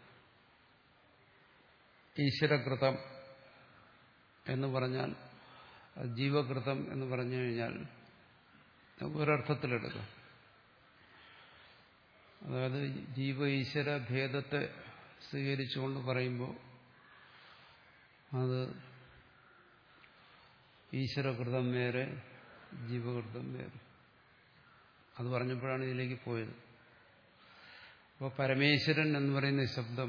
ഈശ്വരകൃതം എന്ന് പറഞ്ഞാൽ, ജീവകൃതം എന്ന് പറഞ്ഞു കഴിഞ്ഞാൽ ഒരർത്ഥത്തിലെടുക്കാം. അതായത് ജീവ ഈശ്വര ഭേദത്തെ സ്വീകരിച്ചുകൊണ്ട് പറയുമ്പോൾ അത് ഈശ്വരകൃതം വേറെ, ജീവകൃതം വേറെ. അത് പറഞ്ഞപ്പോഴാണ് ഇതിലേക്ക് പോയത്. അപ്പോൾ പരമേശ്വരൻ എന്ന് പറയുന്ന ശബ്ദം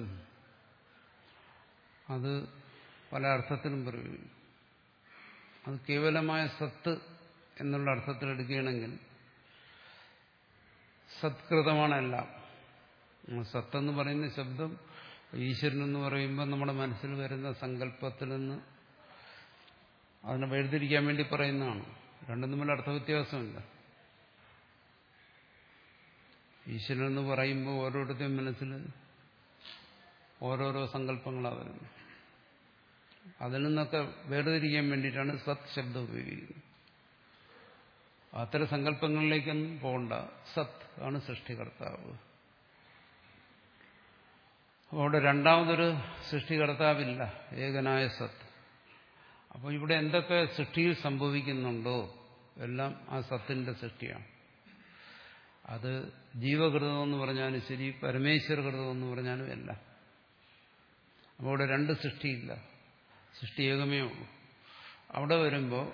അത് പല അർത്ഥത്തിലും പറയും. അത് കേവലമായ സത്ത് എന്നുള്ള അർത്ഥത്തിലെടുക്കുകയാണെങ്കിൽ സത്കൃതമാണെല്ലാം. സത്തെന്ന് പറയുന്ന ശബ്ദം ഈശ്വരൻ എന്ന് പറയുമ്പോൾ നമ്മുടെ മനസ്സിൽ വരുന്ന സങ്കല്പത്തിൽ നിന്ന് അതിനെ വേർതിരിക്കാൻ വേണ്ടി പറയുന്നതാണ്. രണ്ടും തമ്മിൽ അർത്ഥവ്യത്യാസമില്ല. ഈശ്വരൻ എന്ന് പറയുമ്പോൾ ഓരോരുത്തരും മനസ്സിൽ ഓരോരോ സങ്കല്പങ്ങളാണ് വരുന്നത്. അതിൽ നിന്നൊക്കെ വേർതിരിക്കാൻ വേണ്ടിയിട്ടാണ് സത് ശബ്ദം ഉപയോഗിക്കുന്നത്. അത്തരം സങ്കല്പങ്ങളിലേക്കൊന്നും പോകണ്ട. സത് ആണ് സൃഷ്ടികർത്താവ്. അവിടെ രണ്ടാമതൊരു സൃഷ്ടികർത്താവില്ല, ഏകനായ സത്ത്. അപ്പോൾ ഇവിടെ എന്തൊക്കെ സൃഷ്ടിയിൽ സംഭവിക്കുന്നുണ്ടോ എല്ലാം ആ സത്തിന്റെ സൃഷ്ടിയാണ്. അത് ജീവകൃതമെന്ന് പറഞ്ഞാലും ശരി, പരമേശ്വരകൃതമെന്ന് പറഞ്ഞാലും എല്ലാം. അപ്പോൾ അവിടെ രണ്ട് സൃഷ്ടിയില്ല, സൃഷ്ടി ഏകമേ ഉള്ളൂ. അവിടെ വരുമ്പോൾ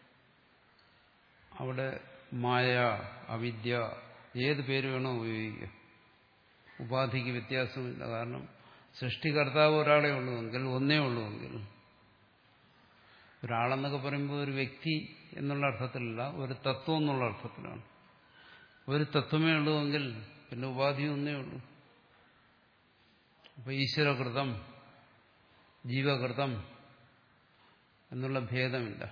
അവിടെ മായ, അവിദ്യ, ഏത് പേര് വേണോ ഉപയോഗിക്കുക, ഉപാധിക്ക് വ്യത്യാസമില്ല. കാരണം സൃഷ്ടികർത്താവ് ഒരാളെ ഉള്ളുവെങ്കിൽ, ഒന്നേ ഉള്ളുവെങ്കിൽ, ഒരാളെന്നൊക്കെ പറയുമ്പോൾ ഒരു വ്യക്തി എന്നുള്ള അർത്ഥത്തിലല്ല, ഒരു തത്വം എന്നുള്ള അർത്ഥത്തിലാണ്. ഒരു തത്വമേ ഉള്ളുവെങ്കിൽ പിന്നെ ഉപാധി ഒന്നേ ഉള്ളൂ. അപ്പൊ ഈശ്വരകൃതം, ജീവകൃതം എന്നുള്ള ഭേദമില്ല.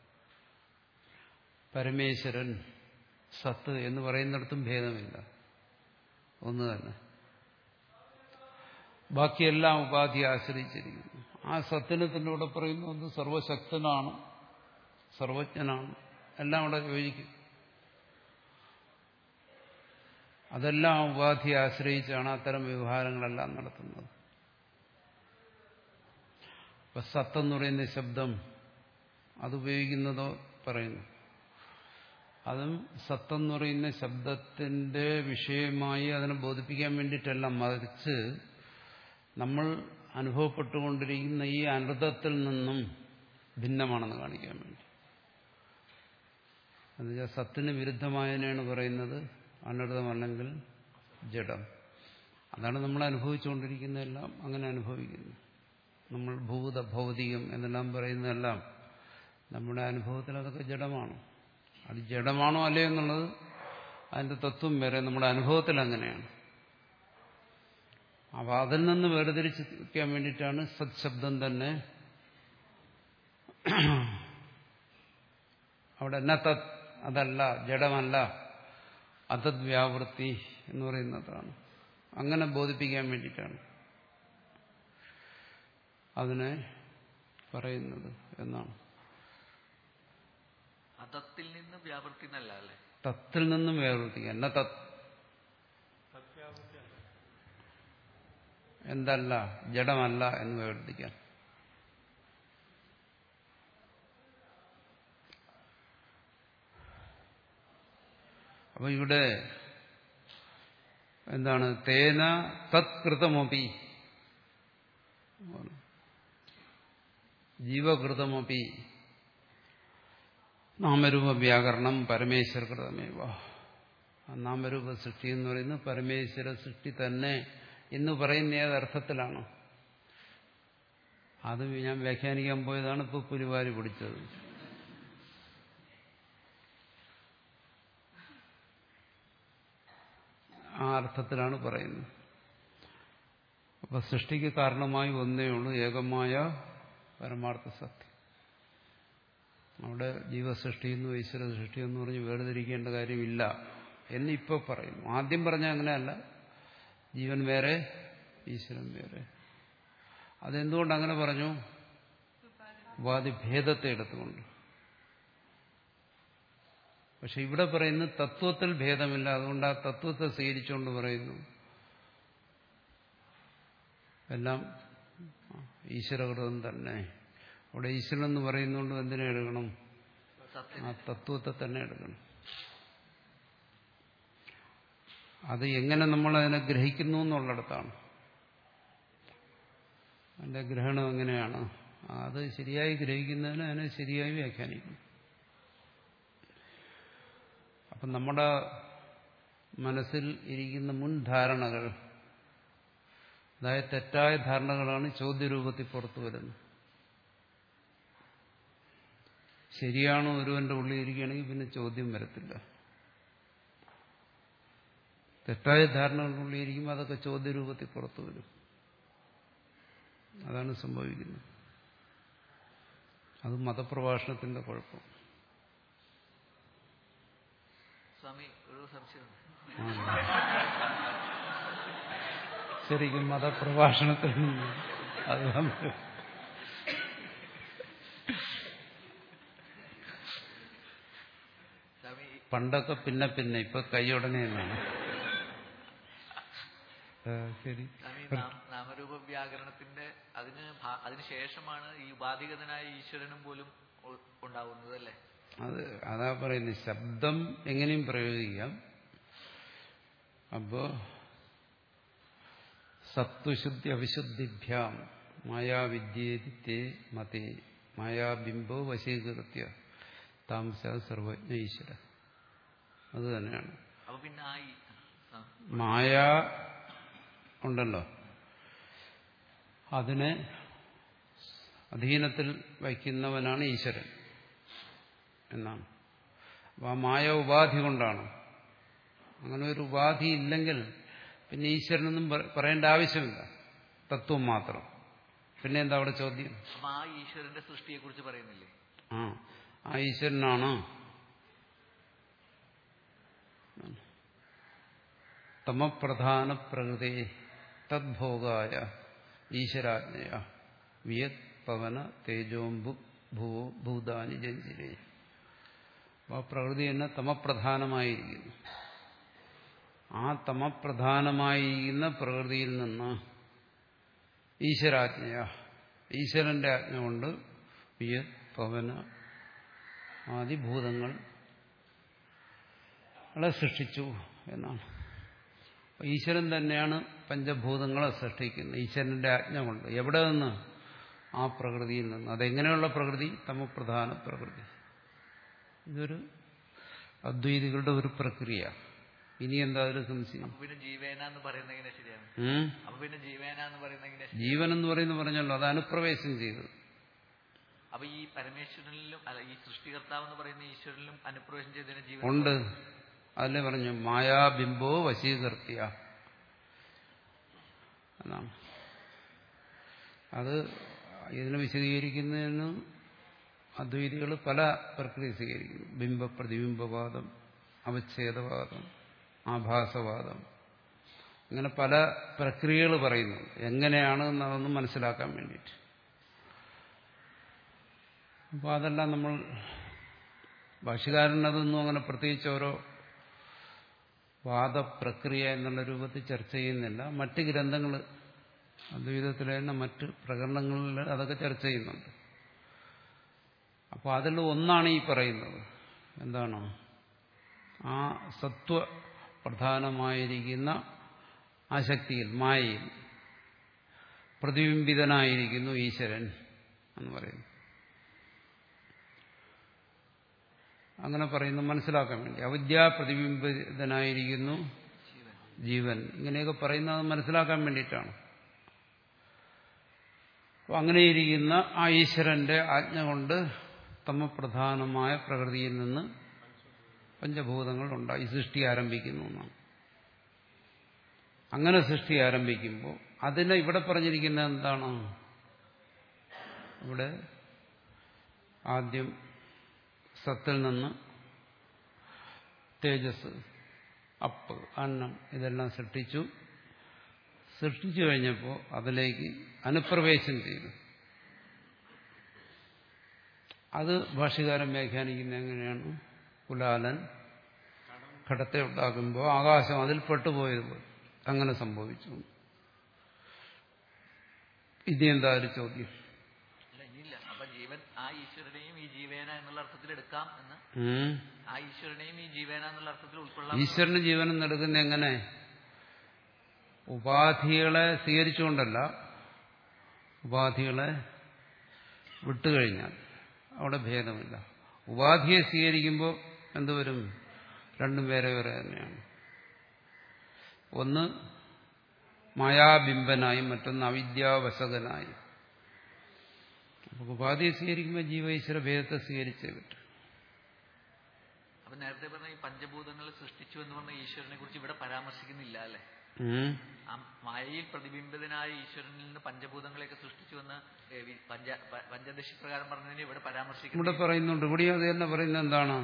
പരമേശ്വരൻ, സത്ത് എന്ന് പറയുന്നിടത്തും ഭേദമില്ല, ഒന്ന് തന്നെ. ബാക്കിയെല്ലാം ഉപാധിയെ ആശ്രയിച്ചിരിക്കുന്നു. ആ സത്തിനെ തന്നെ ഇവിടെ പറയുന്നു, അത് സർവശക്തനാണ്, സർവജ്ഞനാണ്, എല്ലാം ഇവിടെ യോജിക്കും. അതെല്ലാം ഉപാധിയെ ആശ്രയിച്ചാണ് അത്തരം വ്യവഹാരങ്ങളെല്ലാം നടത്തുന്നത്. ഇപ്പൊ സത്തെന്ന് പറയുന്ന ശബ്ദം അതുപയോഗിക്കുന്നതോ പറയുന്നു, അതും സത്തെന്ന് പറയുന്ന ശബ്ദത്തിന്റെ വിഷയമായി അതിനെ ബോധിപ്പിക്കാൻ വേണ്ടിയിട്ടല്ല, മറിച്ച് നമ്മൾ അനുഭവപ്പെട്ടുകൊണ്ടിരിക്കുന്ന ഈ അനർത്ഥത്തിൽ നിന്നും ഭിന്നമാണെന്ന് കാണിക്കാൻ വേണ്ടി. എന്നുവെച്ചാൽ സത്തിന് വിരുദ്ധമായതിനാണ് പറയുന്നത് അനർത്ഥമല്ലെങ്കിൽ ജഡം. അതാണ് നമ്മൾ അനുഭവിച്ചുകൊണ്ടിരിക്കുന്നതെല്ലാം അങ്ങനെ അനുഭവിക്കുന്നു. നമ്മൾ ഭൂത ഭൗതികം എന്നെല്ലാം പറയുന്നതെല്ലാം നമ്മുടെ അനുഭവത്തിൽ അതൊക്കെ ജഡമാണ്. അത് ജഡമാണോ അല്ലേ എന്നുള്ളത് അതിന്റെ തത്വം വേറെ, നമ്മുടെ അനുഭവത്തിൽ അങ്ങനെയാണ്. അപ്പോൾ അതിൽ നിന്ന് വേർതിരിച്ചിരിക്കാൻ വേണ്ടിയിട്ടാണ് സത് ശബ്ദം തന്നെ അവിടെ ന തത്, അതല്ല, ജഡമല്ല, അതത് വ്യാവൃത്തി എന്ന് പറയുന്നതാണ്. അങ്ങനെ ബോധിപ്പിക്കാൻ വേണ്ടിയിട്ടാണ് അതിനെ പറയുന്നത് എന്നാണ്. അതത്തിൽ നിന്ന് വ്യാവൃത്തി എന്നല്ല അല്ലേ? തത്തിൽ നിന്നും വ്യാവൃത്തിക്കാൻ. എന്ന തത് എന്തല്ല, ജഡമല്ല എന്ന് വ്യാവർത്തിക്കാൻ. അപ്പൊ ഇവിടെ എന്താണ്? തേന തത്കൃതമപി, ജീവകൃതമപി നാമരൂപ വ്യാകരണം പരമേശ്വരകൃതമേവ. നാമരൂപ സൃഷ്ടി എന്ന് പറയുന്നത് പരമേശ്വര സൃഷ്ടി തന്നെ എന്ന് പറയുന്ന ഏതർത്ഥത്തിലാണ്? അത് ഞാൻ വ്യാഖ്യാനിക്കാൻ പോയതാണ് ഇപ്പോൾ പുലിവാരി പിടിച്ചത്. ആ അർത്ഥത്തിലാണ് പറയുന്നത്. അപ്പൊ സൃഷ്ടിക്ക് കാരണമായി ഒന്നേ ഉള്ളൂ, ഏകമായ പരമാർത്ഥ സത്യം. അവിടെ ജീവസൃഷ്ടിയെന്നോ ഈശ്വര സൃഷ്ടിയെന്ന് പറഞ്ഞ് വേർതിരിക്കേണ്ട കാര്യമില്ല എന്നിപ്പോൾ പറയുന്നു. ആദ്യം പറഞ്ഞ അങ്ങനെയല്ല, ജീവൻ വേറെ ഈശ്വരൻ വേറെ. അതെന്തുകൊണ്ട് അങ്ങനെ പറഞ്ഞു? ഉപാധി ഭേദത്തെ എടുത്തുകൊണ്ട്. പക്ഷെ ഇവിടെ പറയുന്നു തത്വത്തിൽ ഭേദമില്ല, അതുകൊണ്ട് ആ തത്വത്തെ സ്വീകരിച്ചുകൊണ്ട് പറയുന്നു എല്ലാം ഈശ്വരകൃതം തന്നെ. അവിടെ ഈശ്വരൻ എന്ന് പറയുന്നതുകൊണ്ട് എന്തിനെ എടുക്കണം? ആ തത്വത്തെ തന്നെ എടുക്കണം. അത് എങ്ങനെ നമ്മൾ അതിനെ ഗ്രഹിക്കുന്നു എന്നുള്ളിടത്താണ്. അതിന്റെ ഗ്രഹണം എങ്ങനെയാണ്? അത് ശരിയായി ഗ്രഹിക്കുന്നതിന് അതിനെ ശരിയായി വ്യാഖ്യാനിക്കും. അപ്പം നമ്മുടെ മനസ്സിൽ ഇരിക്കുന്ന മുൻധാരണകൾ, അതായത് തെറ്റായ ധാരണകളാണ് ചോദ്യരൂപത്തിൽ പുറത്തു വരുന്നത്. ശരിയാണോ ഒരുവന്റെ ഉള്ളിൽ ഇരിക്കുകയാണെങ്കിൽ പിന്നെ ചോദ്യം വരത്തില്ല. തെറ്റായ ധാരണകളുള്ളിൽ ഇരിക്കുമ്പോൾ അതൊക്കെ ചോദ്യരൂപത്തിൽ പുറത്തു വരും. അതാണ് സംഭവിക്കുന്നത്. അത് മതപ്രഭാഷണത്തിന്റെ കുഴപ്പം. സ്വാമി, ഒരു സംശയം. ശരിക്കും മതപ്രഭാഷണത്തിൽ നിന്ന് അത് പണ്ടൊക്കെ പിന്നെ പിന്നെ ഇപ്പൊ കൈയുടനെ എന്നാണ്. ശരി. നാമരൂപ വ്യാകരണത്തിന്റെ അതിന് അതിനുശേഷമാണ് ഈ ഉപാധിഗതനായ ഈശ്വരനും പോലും ഉണ്ടാവുന്നത് അല്ലേ? അത് അതാ പറയുന്നത്. ശബ്ദം എങ്ങനെയും പ്രയോഗിക്കാം. അപ്പോ സത്വശുദ്ധി അവിശുദ്ധിഭ്യാം മായാവിദ്യേതി മതേ മായാബിംബോ വശീകൃത്യ താമസ സർവജ്ഞ ഈശ്വര. അത് തന്നെയാണ്. അപ്പൊ പിന്നെ മായ ഉണ്ടല്ലോ, അതിനെ അധീനത്തിൽ വയ്ക്കുന്നവനാണ് ഈശ്വരൻ എന്നാണ്. അപ്പൊ ആ മായ ഉപാധി കൊണ്ടാണ്. അങ്ങനെ ഒരു ഉപാധി ഇല്ലെങ്കിൽ പിന്നെ ഈശ്വരനൊന്നും പറയേണ്ട ആവശ്യമില്ല, തത്വം മാത്രം. പിന്നെ എന്താ അവിടെ ചോദ്യം? ആ ഈശ്വരന്റെ സൃഷ്ടിയെ കുറിച്ച് പറയുന്നില്ലേ? ആ ആ ഈശ്വരനാണ് തമപ്രധാന പ്രകൃതി തദ്ഭോഗായ ഈശ്വരാജ്ഞയ വിയത് പവന തേജോംബു ഭൂവോ ഭൂതാനി ജഞ്ചിരേ. ആ പ്രകൃതി തന്നെ തമപ്രധാനമായിരിക്കുന്നു. ആ തമപ്രധാനമായിരിക്കുന്ന പ്രകൃതിയിൽ നിന്ന് ഈശ്വരാജ്ഞയ, ഈശ്വരന്റെ ആജ്ഞ കൊണ്ട് വിയത് പവന ആദിഭൂതങ്ങളെ സൃഷ്ടിച്ചു എന്നാണ്. ഈശ്വരൻ തന്നെയാണ് പഞ്ചഭൂതങ്ങളെ സൃഷ്ടിക്കുന്നത് ഈശ്വരന്റെ ആജ്ഞ കൊണ്ട്. എവിടെ നിന്ന്? ആ പ്രകൃതിയിൽ നിന്ന്. അതെങ്ങനെയുള്ള പ്രകൃതി? തമപ്രധാന പ്രകൃതി. ഇതൊരു അദ്വൈതികളുടെ ഒരു പ്രക്രിയ. ഇനി എന്താ ഒരു സംശയം? ജീവൻ എന്ന് പറയുന്നത് പറഞ്ഞല്ലോ, അത് അനുപ്രവേശം ചെയ്തത്. അപ്പൊ ഈ പരമേശ്വരനിലും അല്ല ഈ സൃഷ്ടികർത്താവ് എന്ന് പറയുന്ന ഈശ്വരനിലും അനുപ്രവേശം ചെയ്തതിന് ജീവൻ ഉണ്ട്. അതിലെ പറഞ്ഞു മായാബിംബോ വശീകൃത്യ എന്നാണ്. അത് ഇതിനെ വിശദീകരിക്കുന്നതിന് അദ്വൈതികൾ പല പ്രക്രിയ സ്വീകരിക്കുന്നു. ബിംബ പ്രതിബിംബവാദം, അവച്ഛേദവാദം, ആഭാസവാദം, ഇങ്ങനെ പല പ്രക്രിയകൾ പറയുന്നു. എങ്ങനെയാണ് എന്നതൊന്ന് മനസ്സിലാക്കാൻ വേണ്ടിയിട്ട്. അപ്പോൾ അതെല്ലാം നമ്മൾ ഭാഷ്യകാരനതൊന്നും അങ്ങനെ പ്രത്യേകിച്ച് ഓരോ വാദപ്രക്രിയ എന്നുള്ള രൂപത്തിൽ ചർച്ച ചെയ്യുന്നില്ല. മറ്റ് ഗ്രന്ഥങ്ങൾ അദ്വൈതത്തിലെ തന്നെ മറ്റ് പ്രകരണങ്ങളിൽ അതൊക്കെ ചർച്ച ചെയ്യുന്നുണ്ട്. അപ്പോൾ അതിൽ ഒന്നാണ് ഈ പറയുന്നത്. എന്താണ്? ആ സത്വ പ്രധാനമായിരിക്കുന്ന ആ ശക്തിയിൽ, മായയിൽ പ്രതിബിംബിതനായിരിക്കുന്നു ഈശ്വരൻ എന്ന് പറയുന്നു. അങ്ങനെ പറയുന്നു മനസ്സിലാക്കാൻ വേണ്ടി. അവിദ്യാ പ്രതിബിംബിതനായിരിക്കുന്നു ജീവൻ. ഇങ്ങനെയൊക്കെ പറയുന്നത് മനസ്സിലാക്കാൻ വേണ്ടിയിട്ടാണ്. അപ്പോൾ അങ്ങനെയിരിക്കുന്ന ആ ഈശ്വരന്റെ ആജ്ഞ കൊണ്ട് തമപ്രധാനമായ പ്രകൃതിയിൽ നിന്ന് പഞ്ചഭൂതങ്ങൾ ഉണ്ടായി സൃഷ്ടി ആരംഭിക്കുന്നു എന്നാണ്. അങ്ങനെ സൃഷ്ടി ആരംഭിക്കുമ്പോൾ അതിനെ ഇവിടെ പറഞ്ഞിരിക്കുന്നത് എന്താണ്? ഇവിടെ ആദ്യം സത്തിൽ നിന്ന് തേജസ്, അപ്പ്, അന്നം ഇതെല്ലാം സൃഷ്ടിച്ചു. സൃഷ്ടിച്ചു കഴിഞ്ഞപ്പോൾ അതിലേക്ക് അനുപ്രവേശം ചെയ്തു. അത് ഭാഷ്യകാരൻ വ്യാഖ്യാനിക്കുന്നത് എങ്ങനെയാണ്? കുലാലൻ ഘടത്തെ ഉണ്ടാക്കുമ്പോൾ ആകാശം അതിൽ പെട്ടുപോയതുപോലെ അങ്ങനെ സംഭവിച്ചു. ഇനി എന്താ ഒരു ചോദ്യം? അപ്പൊ ജീവൻ ആ ഈശ്വരനെയും ഈ ജീവേന എന്നുള്ള അർത്ഥത്തിൽ എടുക്കാം എന്ന്, ആ ഈശ്വരനെയും ഈ ജീവേന എന്നുള്ള അർത്ഥത്തിൽ ഉൾക്കൊള്ളാം. ഈശ്വരന് ജീവനം എടുക്കുന്ന എങ്ങനെ? ഉപാധികളെ സ്വീകരിച്ചുകൊണ്ടല്ല, ഉപാധികളെ വിട്ടുകഴിഞ്ഞാൽ അവിടെ ഭേദമില്ല. ഉപാധിയെ സ്വീകരിക്കുമ്പോൾ എന്തുവരും? രണ്ടും വേറെ വേറെ തന്നെയാണ്. ഒന്ന് മായാബിംബനായും മറ്റൊന്ന് അവിദ്യാവശകനായും. അപ്പൊ ഉപാധിയെ സ്വീകരിക്കുമ്പോൾ ജീവൈശ്വര ഭേദത്തെ സ്വീകരിച്ചേ പറ്റും. അപ്പൊ നേരത്തെ പറഞ്ഞ ഈ പഞ്ചഭൂതങ്ങളെ സൃഷ്ടിച്ചു എന്ന് പറഞ്ഞ ഈശ്വരനെ കുറിച്ച് ഇവിടെ പരാമർശിക്കുന്നില്ല അല്ലെ? ആ മായയിൽ പ്രതിബിംബിതനായ ഈശ്വരനിൽ നിന്ന് പഞ്ചഭൂതങ്ങളെയൊക്കെ സൃഷ്ടിച്ചു എന്ന് പഞ്ചദശി പ്രകാരം പറഞ്ഞതിന് ഇവിടെ പരാമർശിക്കുന്നു. ഇവിടെ പറയുന്നുണ്ട്. ഇവിടെ അത് തന്നെ പറയുന്നത് എന്താണ്?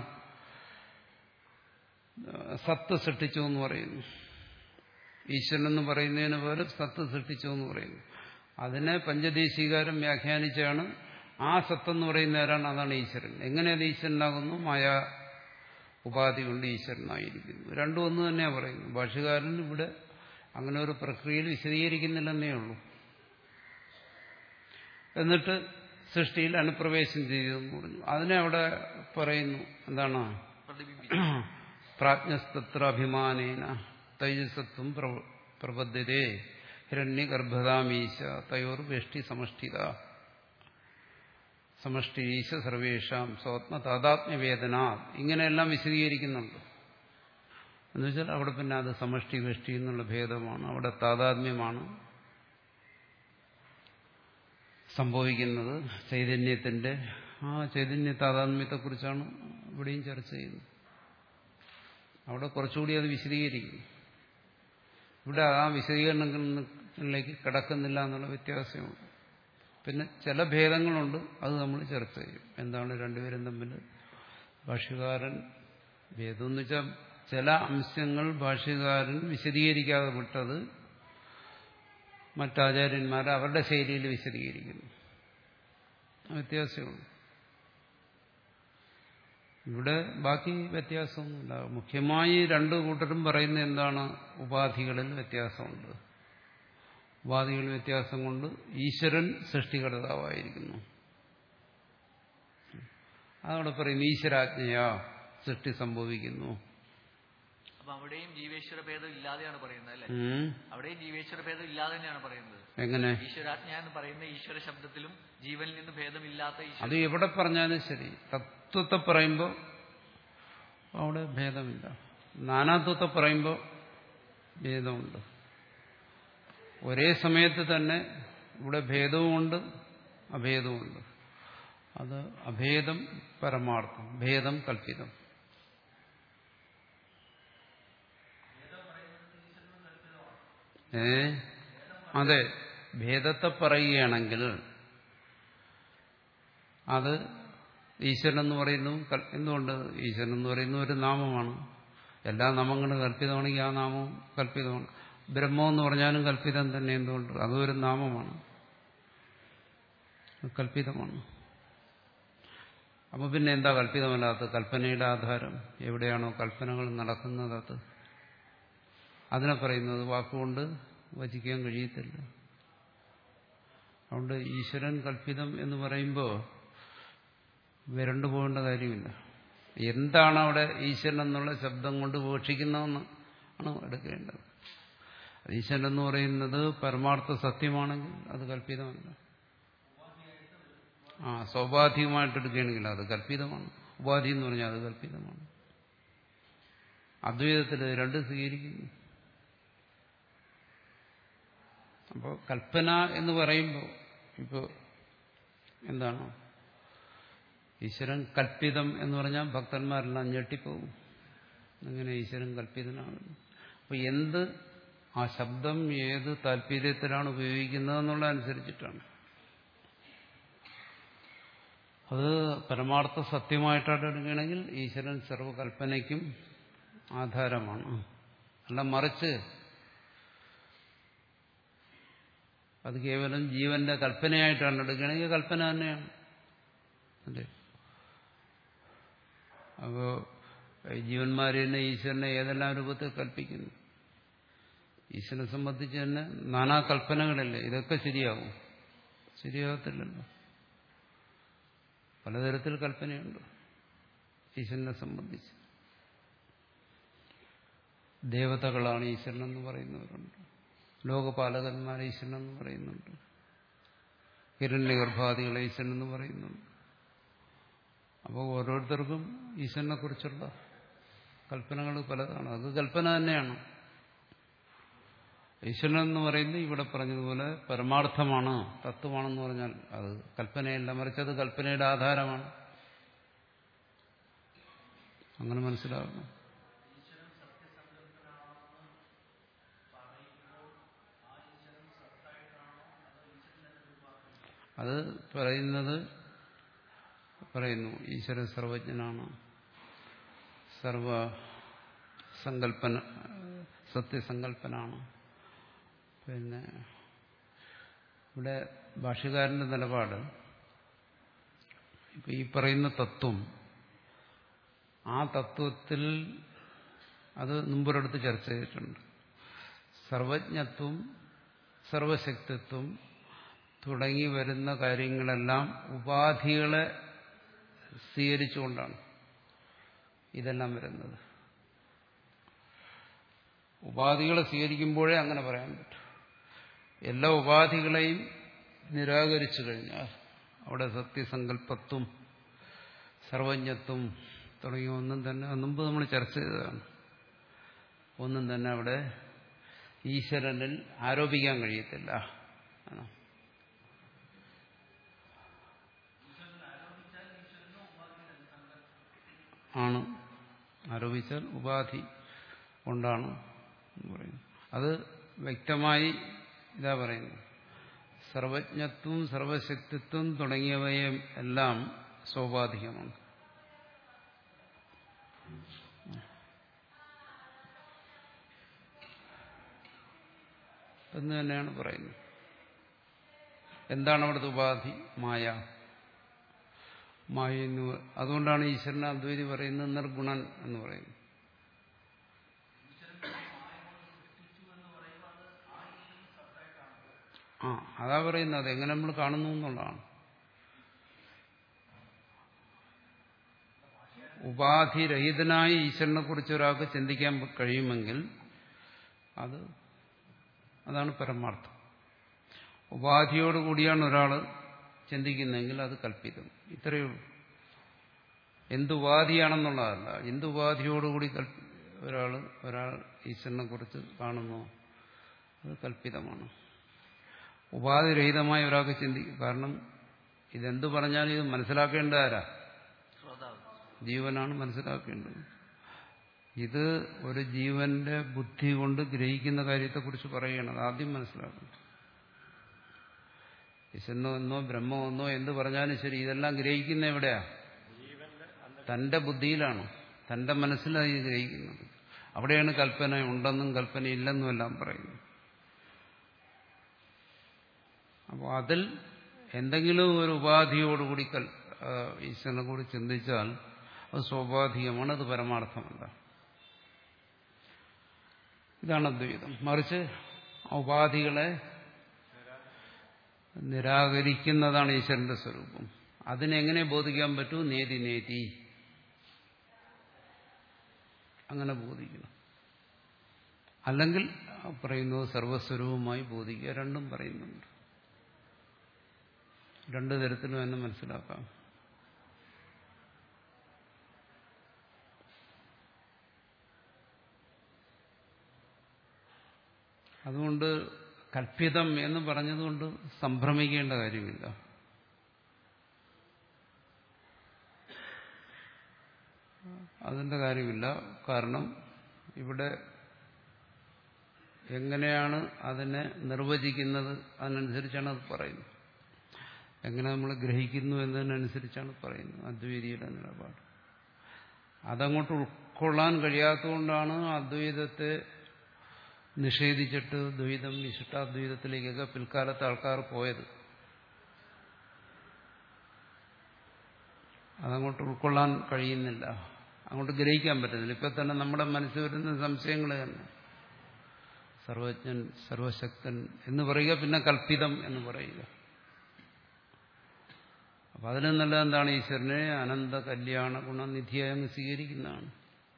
സത്ത് സൃഷ്ടിച്ചു എന്ന് പറയുന്നു. ഈശ്വരൻ എന്ന് പറയുന്നതിന് പോലെ സത്ത് സൃഷ്ടിച്ചു എന്ന് പറയുന്നു. അതിനെ പഞ്ചദേശീകാരം വ്യാഖ്യാനിച്ചാണ് ആ സത്തെന്ന് പറയുന്ന ആരാണ്? അതാണ് ഈശ്വരൻ. എങ്ങനെയത് ഈശ്വരനാകുന്നു? മായ ഉപാധി കൊണ്ട് ഈശ്വരനായിരിക്കുന്നു. രണ്ടും ഒന്ന് തന്നെയാണ് പറയുന്നു. ഭാഷ്യകാരൻ ഇവിടെ അങ്ങനെ ഒരു പ്രക്രിയയിൽ വിശദീകരിക്കുന്നില്ലെന്നേ ഉള്ളൂ. എന്നിട്ട് സൃഷ്ടിയിൽ അനുപ്രവേശം ചെയ്തെന്ന് പറഞ്ഞു. അതിനെ അവിടെ പറയുന്നു എന്താണ്? പ്രാജ്ഞസ്തത്ര അഭിമാനേന തൈജസത്വം പ്രബദ്ധതേ ഹിരണ്യഗർഭതാമീശ തയോർ വേഷ്ടി സമഷ്ടിത സമഷ്ടിരീശ സർവേഷാം സ്വാത്മ താതാത്മ്യവേദന. ഇങ്ങനെയെല്ലാം വിശദീകരിക്കുന്നുണ്ട്. എന്നുവെച്ചാൽ അവിടെ പിന്നെ അത് സമഷ്ടി വേഷ്ടി എന്നുള്ള ഭേദമാണ്. അവിടെ താതാത്മ്യമാണ് സംഭവിക്കുന്നത്. ചൈതന്യത്തിന്റെ ആ ചൈതന്യ താതാത്മ്യത്തെക്കുറിച്ചാണ് ഇവിടെയും ചർച്ച ചെയ്യുന്നത്. അവിടെ കുറച്ചുകൂടി അത് വിശദീകരിക്കുന്നു. ഇവിടെ ആ വിശദീകരണങ്ങളിലേക്ക് കിടക്കുന്നില്ല എന്നുള്ള വ്യത്യാസമുണ്ട്. പിന്നെ ചില ഭേദങ്ങളുണ്ട്, അത് നമ്മൾ ചർച്ച ചെയ്യും. എന്താണ് രണ്ടുപേരും തമ്മിൽ? ഭാഷ്യകാരൻ ഭേദം എന്ന് വെച്ചാൽ ചില അംശങ്ങൾ ഭാഷ്യകാരൻ വിശദീകരിക്കാതെ വിട്ടത് മറ്റാചാര്യന്മാർ അവരുടെ ശൈലിയിൽ വിശദീകരിക്കുന്നു. വ്യത്യാസമുണ്ട്. ഇവിടെ ബാക്കി വ്യത്യാസമൊന്നുമില്ല. മുഖ്യമായി രണ്ടു കൂട്ടരും പറയുന്ന എന്താണ്? ഉപാധികളിൽ വ്യത്യാസമുണ്ട്. ഉപാധികൾ വ്യത്യാസം കൊണ്ട് ഈശ്വരൻ സൃഷ്ടികർത്താവായിരിക്കുന്നു. അതവിടെ പറയും ഈശ്വരാജ്ഞയാ സൃഷ്ടി സംഭവിക്കുന്നു. അപ്പൊ അവിടെയും ജീവേശ്വര ഭേദം ഇല്ലാതെയാണ് പറയുന്നത് അല്ലെ? അവിടെയും ജീവേശ്വര ഭേദം ഇല്ലാതെ തന്നെയാണ് പറയുന്നത്. എങ്ങനെ? ഈശ്വരാജ്ഞ എന്ന് പറയുന്ന ഈശ്വര ശബ്ദത്തിലും ജീവനിൽ നിന്ന് ഭേദമില്ലാത്ത അത് എവിടെ പറഞ്ഞാലും ശരി, തത്വത്തെ പറയുമ്പോൾ അവിടെ ഭേദമില്ല. നാനാത്വത്തെ പറയുമ്പോൾ ഭേദമുണ്ട്. ഒരേ സമയത്ത് തന്നെ ഇവിടെ ഭേദവുമുണ്ട് അഭേദവുമുണ്ട്. അത് അഭേദം പരമാർത്ഥം, ഭേദം കൽപ്പിതം. ഏ അതെ, ഭേദത്തെ പറയുകയാണെങ്കിൽ അത് ഈശ്വരൻ എന്ന് പറയുന്നു. എന്തുകൊണ്ട്? ഈശ്വരൻ എന്ന് പറയുന്ന ഒരു നാമമാണ്. എല്ലാ നാമങ്ങളും കൽപ്പിതമാണെങ്കിൽ ആ നാമവും കൽപ്പിതമാണ്. ബ്രഹ്മം എന്ന് പറഞ്ഞാലും കൽപ്പിതം തന്നെ. എന്തുകൊണ്ട്? അതൊരു നാമമാണ്, കൽപ്പിതമാണ്. അപ്പൊ പിന്നെ എന്താ കൽപ്പിതമല്ലാത്തത്? കൽപ്പനയുടെ ആധാരം എവിടെയാണോ കൽപ്പനകൾ നടക്കുന്നത് അത് അതിനെ പറയുന്നത് വാക്കുകൊണ്ട് വചിക്കാൻ കഴിയത്തില്ല. അതുകൊണ്ട് ഈശ്വരൻ കൽപ്പിതം എന്ന് പറയുമ്പോൾ വിരണ്ടു പോകേണ്ട കാര്യമില്ല. എന്താണ് അവിടെ ഈശ്വരൻ എന്നുള്ള ശബ്ദം കൊണ്ട് വീക്ഷിക്കുന്നതെന്ന് ആണ് എടുക്കേണ്ടത്. ഈശ്വരൻ എന്ന് പറയുന്നത് പരമാർത്ഥ സത്യമാണെങ്കിൽ അത് കൽപ്പിതമല്ല. ആ സ്വാഭാവികമായിട്ട് എടുക്കുകയാണെങ്കിൽ അത് കൽപ്പിതമാണ്. ഉപാധി എന്ന് പറഞ്ഞാൽ അത് കൽപ്പിതമാണ്. അദ്വൈതത്തിൽ രണ്ടും സ്വീകരിക്കുന്നു. അപ്പോൾ കൽപ്പന എന്ന് പറയുമ്പോൾ ഇപ്പോൾ എന്താണ് ഈശ്വരൻ കൽപ്പിതം എന്ന് പറഞ്ഞാൽ ഭക്തന്മാരെല്ലാം ഞെട്ടിപ്പോകും. അങ്ങനെ ഈശ്വരൻ കൽപ്പിതനാണ്. അപ്പൊ എന്ത് ആ ശബ്ദം ഏത് താല്പര്യത്തിലാണ് ഉപയോഗിക്കുന്നതെന്നുള്ള അനുസരിച്ചിട്ടാണ്. അത് പരമാർത്ഥ സത്യമായിട്ടാണ് എടുക്കുകയാണെങ്കിൽ ഈശ്വരൻ സർവകൽപ്പനയ്ക്കും ആധാരമാണ്. അല്ല മറിച്ച് അത് കേവലം ജീവന്റെ കൽപ്പനയായിട്ടാണ് എടുക്കുകയാണെങ്കിൽ കൽപ്പന തന്നെയാണ്. അതെ. അപ്പോ ജീവന്മാരെ തന്നെ ഈശ്വരനെ ഏതെല്ലാം രൂപത്തിൽ കൽപ്പിക്കുന്നു. ഈശ്വരനെ സംബന്ധിച്ച് തന്നെ നാനാ കൽപ്പനകളല്ലേ. ഇതൊക്കെ ശരിയാവും? ശരിയാകത്തില്ലല്ലോ. പലതരത്തിൽ കൽപ്പനയുണ്ട് ഈശ്വരനെ സംബന്ധിച്ച്. ദേവതകളാണ് ഈശ്വരനെന്ന് പറയുന്നവരുണ്ട്, ലോകപാലകന്മാരെ ഈശ്വരനെന്ന് പറയുന്നുണ്ട്, ഹിരണ്യഗർഭാദികളെ ഈശ്വരനെന്ന് പറയുന്നുണ്ട്. അപ്പോൾ ഓരോരുത്തർക്കും ഈശ്വരനെ കുറിച്ചുള്ള കൽപ്പനകൾ പലതാണ്. അത് കൽപ്പന തന്നെയാണ്. ഈശ്വരൻ എന്ന് പറയുന്നത് ഇവിടെ പറഞ്ഞതുപോലെ പരമാർത്ഥമാണ്, തത്വമാണെന്ന് പറഞ്ഞാൽ അത് കൽപ്പനയല്ല, മറിച്ച് അത് കൽപ്പനയുടെ ആധാരമാണ്. അങ്ങനെ മനസ്സിലാകണം. അത് പറയുന്നത് പറയുന്നു ഈശ്വരൻ സർവജ്ഞനാണ്, സർവസങ്കൽപ്പന സത്യസങ്കല്പനാണ്. പിന്നെ ഇവിടെ ഭാഷ്യകാരന്റെ നിലപാട് ഇപ്പൊ ഈ പറയുന്ന തത്വം, ആ തത്വത്തിൽ അത് മുമ്പൊരിടത്ത് ചർച്ച ചെയ്തിട്ടുണ്ട്. സർവജ്ഞത്വം സർവശക്തിത്വം തുടങ്ങി വരുന്ന കാര്യങ്ങളെല്ലാം ഉപാധികളെ സ്വീകരിച്ചുകൊണ്ടാണ് ഇതെല്ലാം വരുന്നത്. ഉപാധികളെ സ്വീകരിക്കുമ്പോഴേ അങ്ങനെ പറയാൻ പറ്റും. എല്ലാ ഉപാധികളെയും നിരാകരിച്ചു കഴിഞ്ഞാൽ അവിടെ സത്യസങ്കല്പത്വം സർവജ്ഞത്വം തുടങ്ങിയ ഒന്നും തന്നെ മുമ്പ് നമ്മൾ ചർച്ച ചെയ്തതാണ്. ഒന്നും തന്നെ അവിടെ ഈശ്വരനിൽ ആരോപിക്കാൻ കഴിയത്തില്ല. ആണ് ആരോപിച്ചാൽ ഉപാധി കൊണ്ടാണ് പറയുന്നത്. അത് വ്യക്തമായി ഇതാ പറയുന്നത്. സർവജ്ഞത്വം സർവശക്തിത്വം തുടങ്ങിയവയെ എല്ലാം സ്വാഭാവികമാണ്. എന്ന് തന്നെയാണ് പറയുന്നത്. എന്താണ് അവിടുത്തെ ഉപാധി? മായ. മായ എന്ന് അതുകൊണ്ടാണ് ഈശ്വരനെ അദ്വൈതി പറയുന്നത് നിർഗുണൻ എന്ന് പറയുന്നത്. ആ അതാ പറയുന്നത്. എങ്ങനെ നമ്മൾ കാണുന്നു എന്നുള്ളതാണ്. ഉപാധിരഹിതനായി ഈശ്വരനെ കുറിച്ച് ഒരാൾക്ക് ചിന്തിക്കാൻ കഴിയുമെങ്കിൽ അത് അതാണ് പരമാർത്ഥം. ഉപാധിയോടുകൂടിയാണ് ഒരാൾ ചിന്തിക്കുന്നതെങ്കിൽ അത് കൽപ്പിതം. ഇത്രയേ ഉള്ളൂ. എന്തുപാധിയാണെന്നുള്ളതല്ല, എന്തുപാധിയോടുകൂടി ഒരാൾ ഒരാൾ ഈശ്വരനെ കുറിച്ച് കാണുന്നു അത് കൽപ്പിതമാണ്. ഉപാധിരഹിതമായി ഒരാൾക്ക് ചിന്തിക്കും. കാരണം ഇതെന്തു പറഞ്ഞാലും ഇത് മനസ്സിലാക്കേണ്ട ആരാ? ജീവനാണ് മനസ്സിലാക്കേണ്ടത്. ഇത് ഒരു ജീവന്റെ ബുദ്ധി കൊണ്ട് ഗ്രഹിക്കുന്ന കാര്യത്തെക്കുറിച്ച് പറയുകയാണ്. അത് ആദ്യം മനസ്സിലാക്കണം. ഈശ്വരനോ എന്നോ ബ്രഹ്മോ എന്നോ എന്ത് പറഞ്ഞാലും ശരി, ഇതെല്ലാം ഗ്രഹിക്കുന്ന എവിടെയാ? തന്റെ ബുദ്ധിയിലാണ്, തന്റെ മനസ്സിലാണ് ഇത് ഗ്രഹിക്കുന്നത്. അവിടെയാണ് കൽപ്പന ഉണ്ടെന്നും കൽപ്പന ഇല്ലെന്നും എല്ലാം പറയുന്നത്. അപ്പോൾ അതിൽ എന്തെങ്കിലും ഒരു ഉപാധിയോടുകൂടി ഈശ്വരനെ കൂടി ചിന്തിച്ചാൽ അത് സ്വാഭാവികമാണ്, അത് പരമാർത്ഥമല്ല. ഇതാണ് അദ്വൈതം. മറിച്ച് ഉപാധികളെ നിരാകരിക്കുന്നതാണ് ഈശ്വരന്റെ സ്വരൂപം. അതിനെങ്ങനെ ബോധിക്കാൻ പറ്റൂ? നേതി നേതി അങ്ങനെ ബോധിക്കണം. അല്ലെങ്കിൽ പറയുന്നത് സർവസ്വരൂപമായി ബോധിക്കുക. രണ്ടും പറയുന്നുണ്ട്. രണ്ടു തരത്തിലും തന്നെ മനസ്സിലാക്കാം. അതുകൊണ്ട് കൽപ്പിതം എന്ന് പറഞ്ഞതുകൊണ്ട് സംഭ്രമിക്കേണ്ട കാര്യമില്ല. അതിന്റെ കാര്യമില്ല. കാരണം ഇവിടെ എങ്ങനെയാണ് അതിനെ നിർവചിക്കുന്നത് അതിനനുസരിച്ചാണ് അത് പറയുന്നത്. എങ്ങനെ നമ്മൾ ഗ്രഹിക്കുന്നു എന്നതിനനുസരിച്ചാണ് പറയുന്നത് അദ്വൈതിയുടെ നിലപാട്. അതങ്ങോട്ട് ഉൾക്കൊള്ളാൻ കഴിയാത്തതുകൊണ്ടാണ് അദ്വൈതത്തെ നിഷേധിച്ചിട്ട് ദ്വൈതം വിശിഷ്ടാദ്വൈതത്തിലേക്കൊക്കെ പിൽക്കാലത്ത് ആൾക്കാർ പോയത്. അതങ്ങോട്ട് ഉൾക്കൊള്ളാൻ കഴിയുന്നില്ല, അങ്ങോട്ട് ഗ്രഹിക്കാൻ പറ്റുന്നില്ല. ഇപ്പൊ തന്നെ നമ്മുടെ മനസ്സിൽ വരുന്ന സംശയങ്ങൾ തന്നെ സർവജ്ഞൻ, സർവശക്തൻ എന്ന് പറയുക, പിന്നെ കൽപ്പിതം എന്ന് പറയുക. അപ്പൊ അതിൽ നിന്നല്ല എന്താണ് ഈശ്വരനെ അനന്ത കല്യാണ ഗുണനിധിയായി അങ്ങ് സ്വീകരിക്കുന്നതാണ്.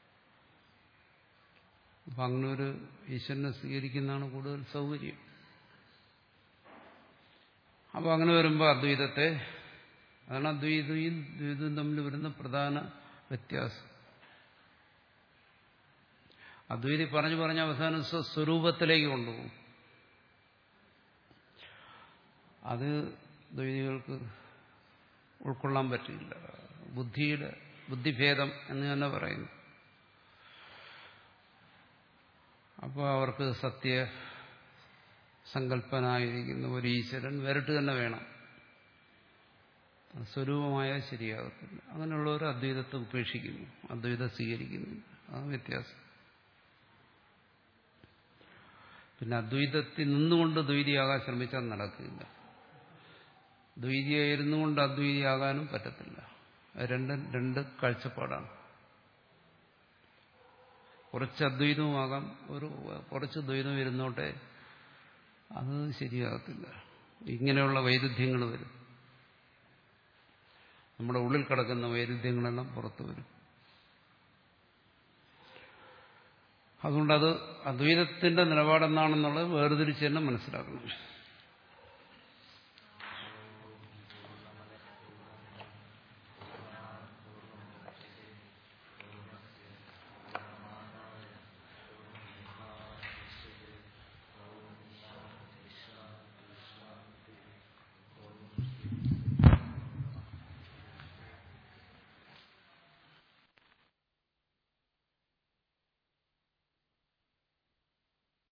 അപ്പൊ അങ്ങനെ ഒരു ഈശ്വരനെ സ്വീകരിക്കുന്നതാണ് കൂടുതൽ സൗകര്യം. അപ്പൊ അങ്ങനെ വരുമ്പോൾ അദ്വൈതത്തെ, അതാണ് അദ്വൈതവും ദ്വൈതവും തമ്മിൽ വരുന്ന പ്രധാന വ്യത്യാസം. അദ്വൈതി പറഞ്ഞു പറഞ്ഞ അവസാനം സ്വസ്വരൂപത്തിലേക്ക് കൊണ്ടുപോകും. അത് ദ്വൈതികൾക്ക് ഉൾക്കൊള്ളാൻ പറ്റില്ല. ബുദ്ധിയുടെ ബുദ്ധിഭേദം എന്ന് തന്നെ പറയുന്നു. അപ്പോൾ അവർക്ക് സത്യ സങ്കല്പനായിരിക്കുന്ന ഒരു ഈശ്വരൻ വേറിട്ട് തന്നെ വേണം, സ്വരൂപമായാൽ ശരിയാകത്തില്ല. അങ്ങനെയുള്ളവർ അദ്വൈതത്തെ ഉപേക്ഷിക്കുന്നു, അദ്വൈതം സ്വീകരിക്കുന്നു. ആ വ്യത്യാസം. പിന്നെ അദ്വൈതത്തിൽ നിന്നുകൊണ്ട് ദ്വൈതിയാകാൻ ശ്രമിച്ചാൽ നടക്കില്ല. ദ്വൈതിയായിരുന്നു കൊണ്ട് അദ്വൈതിയാകാനും പറ്റത്തില്ല. രണ്ട് രണ്ട് കാഴ്ചപ്പാടാണ്. കുറച്ച് അദ്വൈതവുമാകാം, ഒരു കുറച്ച് ദ്വൈതം ഇരുന്നോട്ടെ, അത് ശരിയാകത്തില്ല. ഇങ്ങനെയുള്ള വൈരുദ്ധ്യങ്ങൾ വരും. നമ്മുടെ ഉള്ളിൽ കിടക്കുന്ന വൈരുദ്ധ്യങ്ങളെല്ലാം പുറത്തു വരും. അതുകൊണ്ടത് അദ്വൈതത്തിന്റെ നിലപാടെന്നാണെന്നുള്ളത് വേർതിരിച്ച് തന്നെ മനസ്സിലാക്കണം.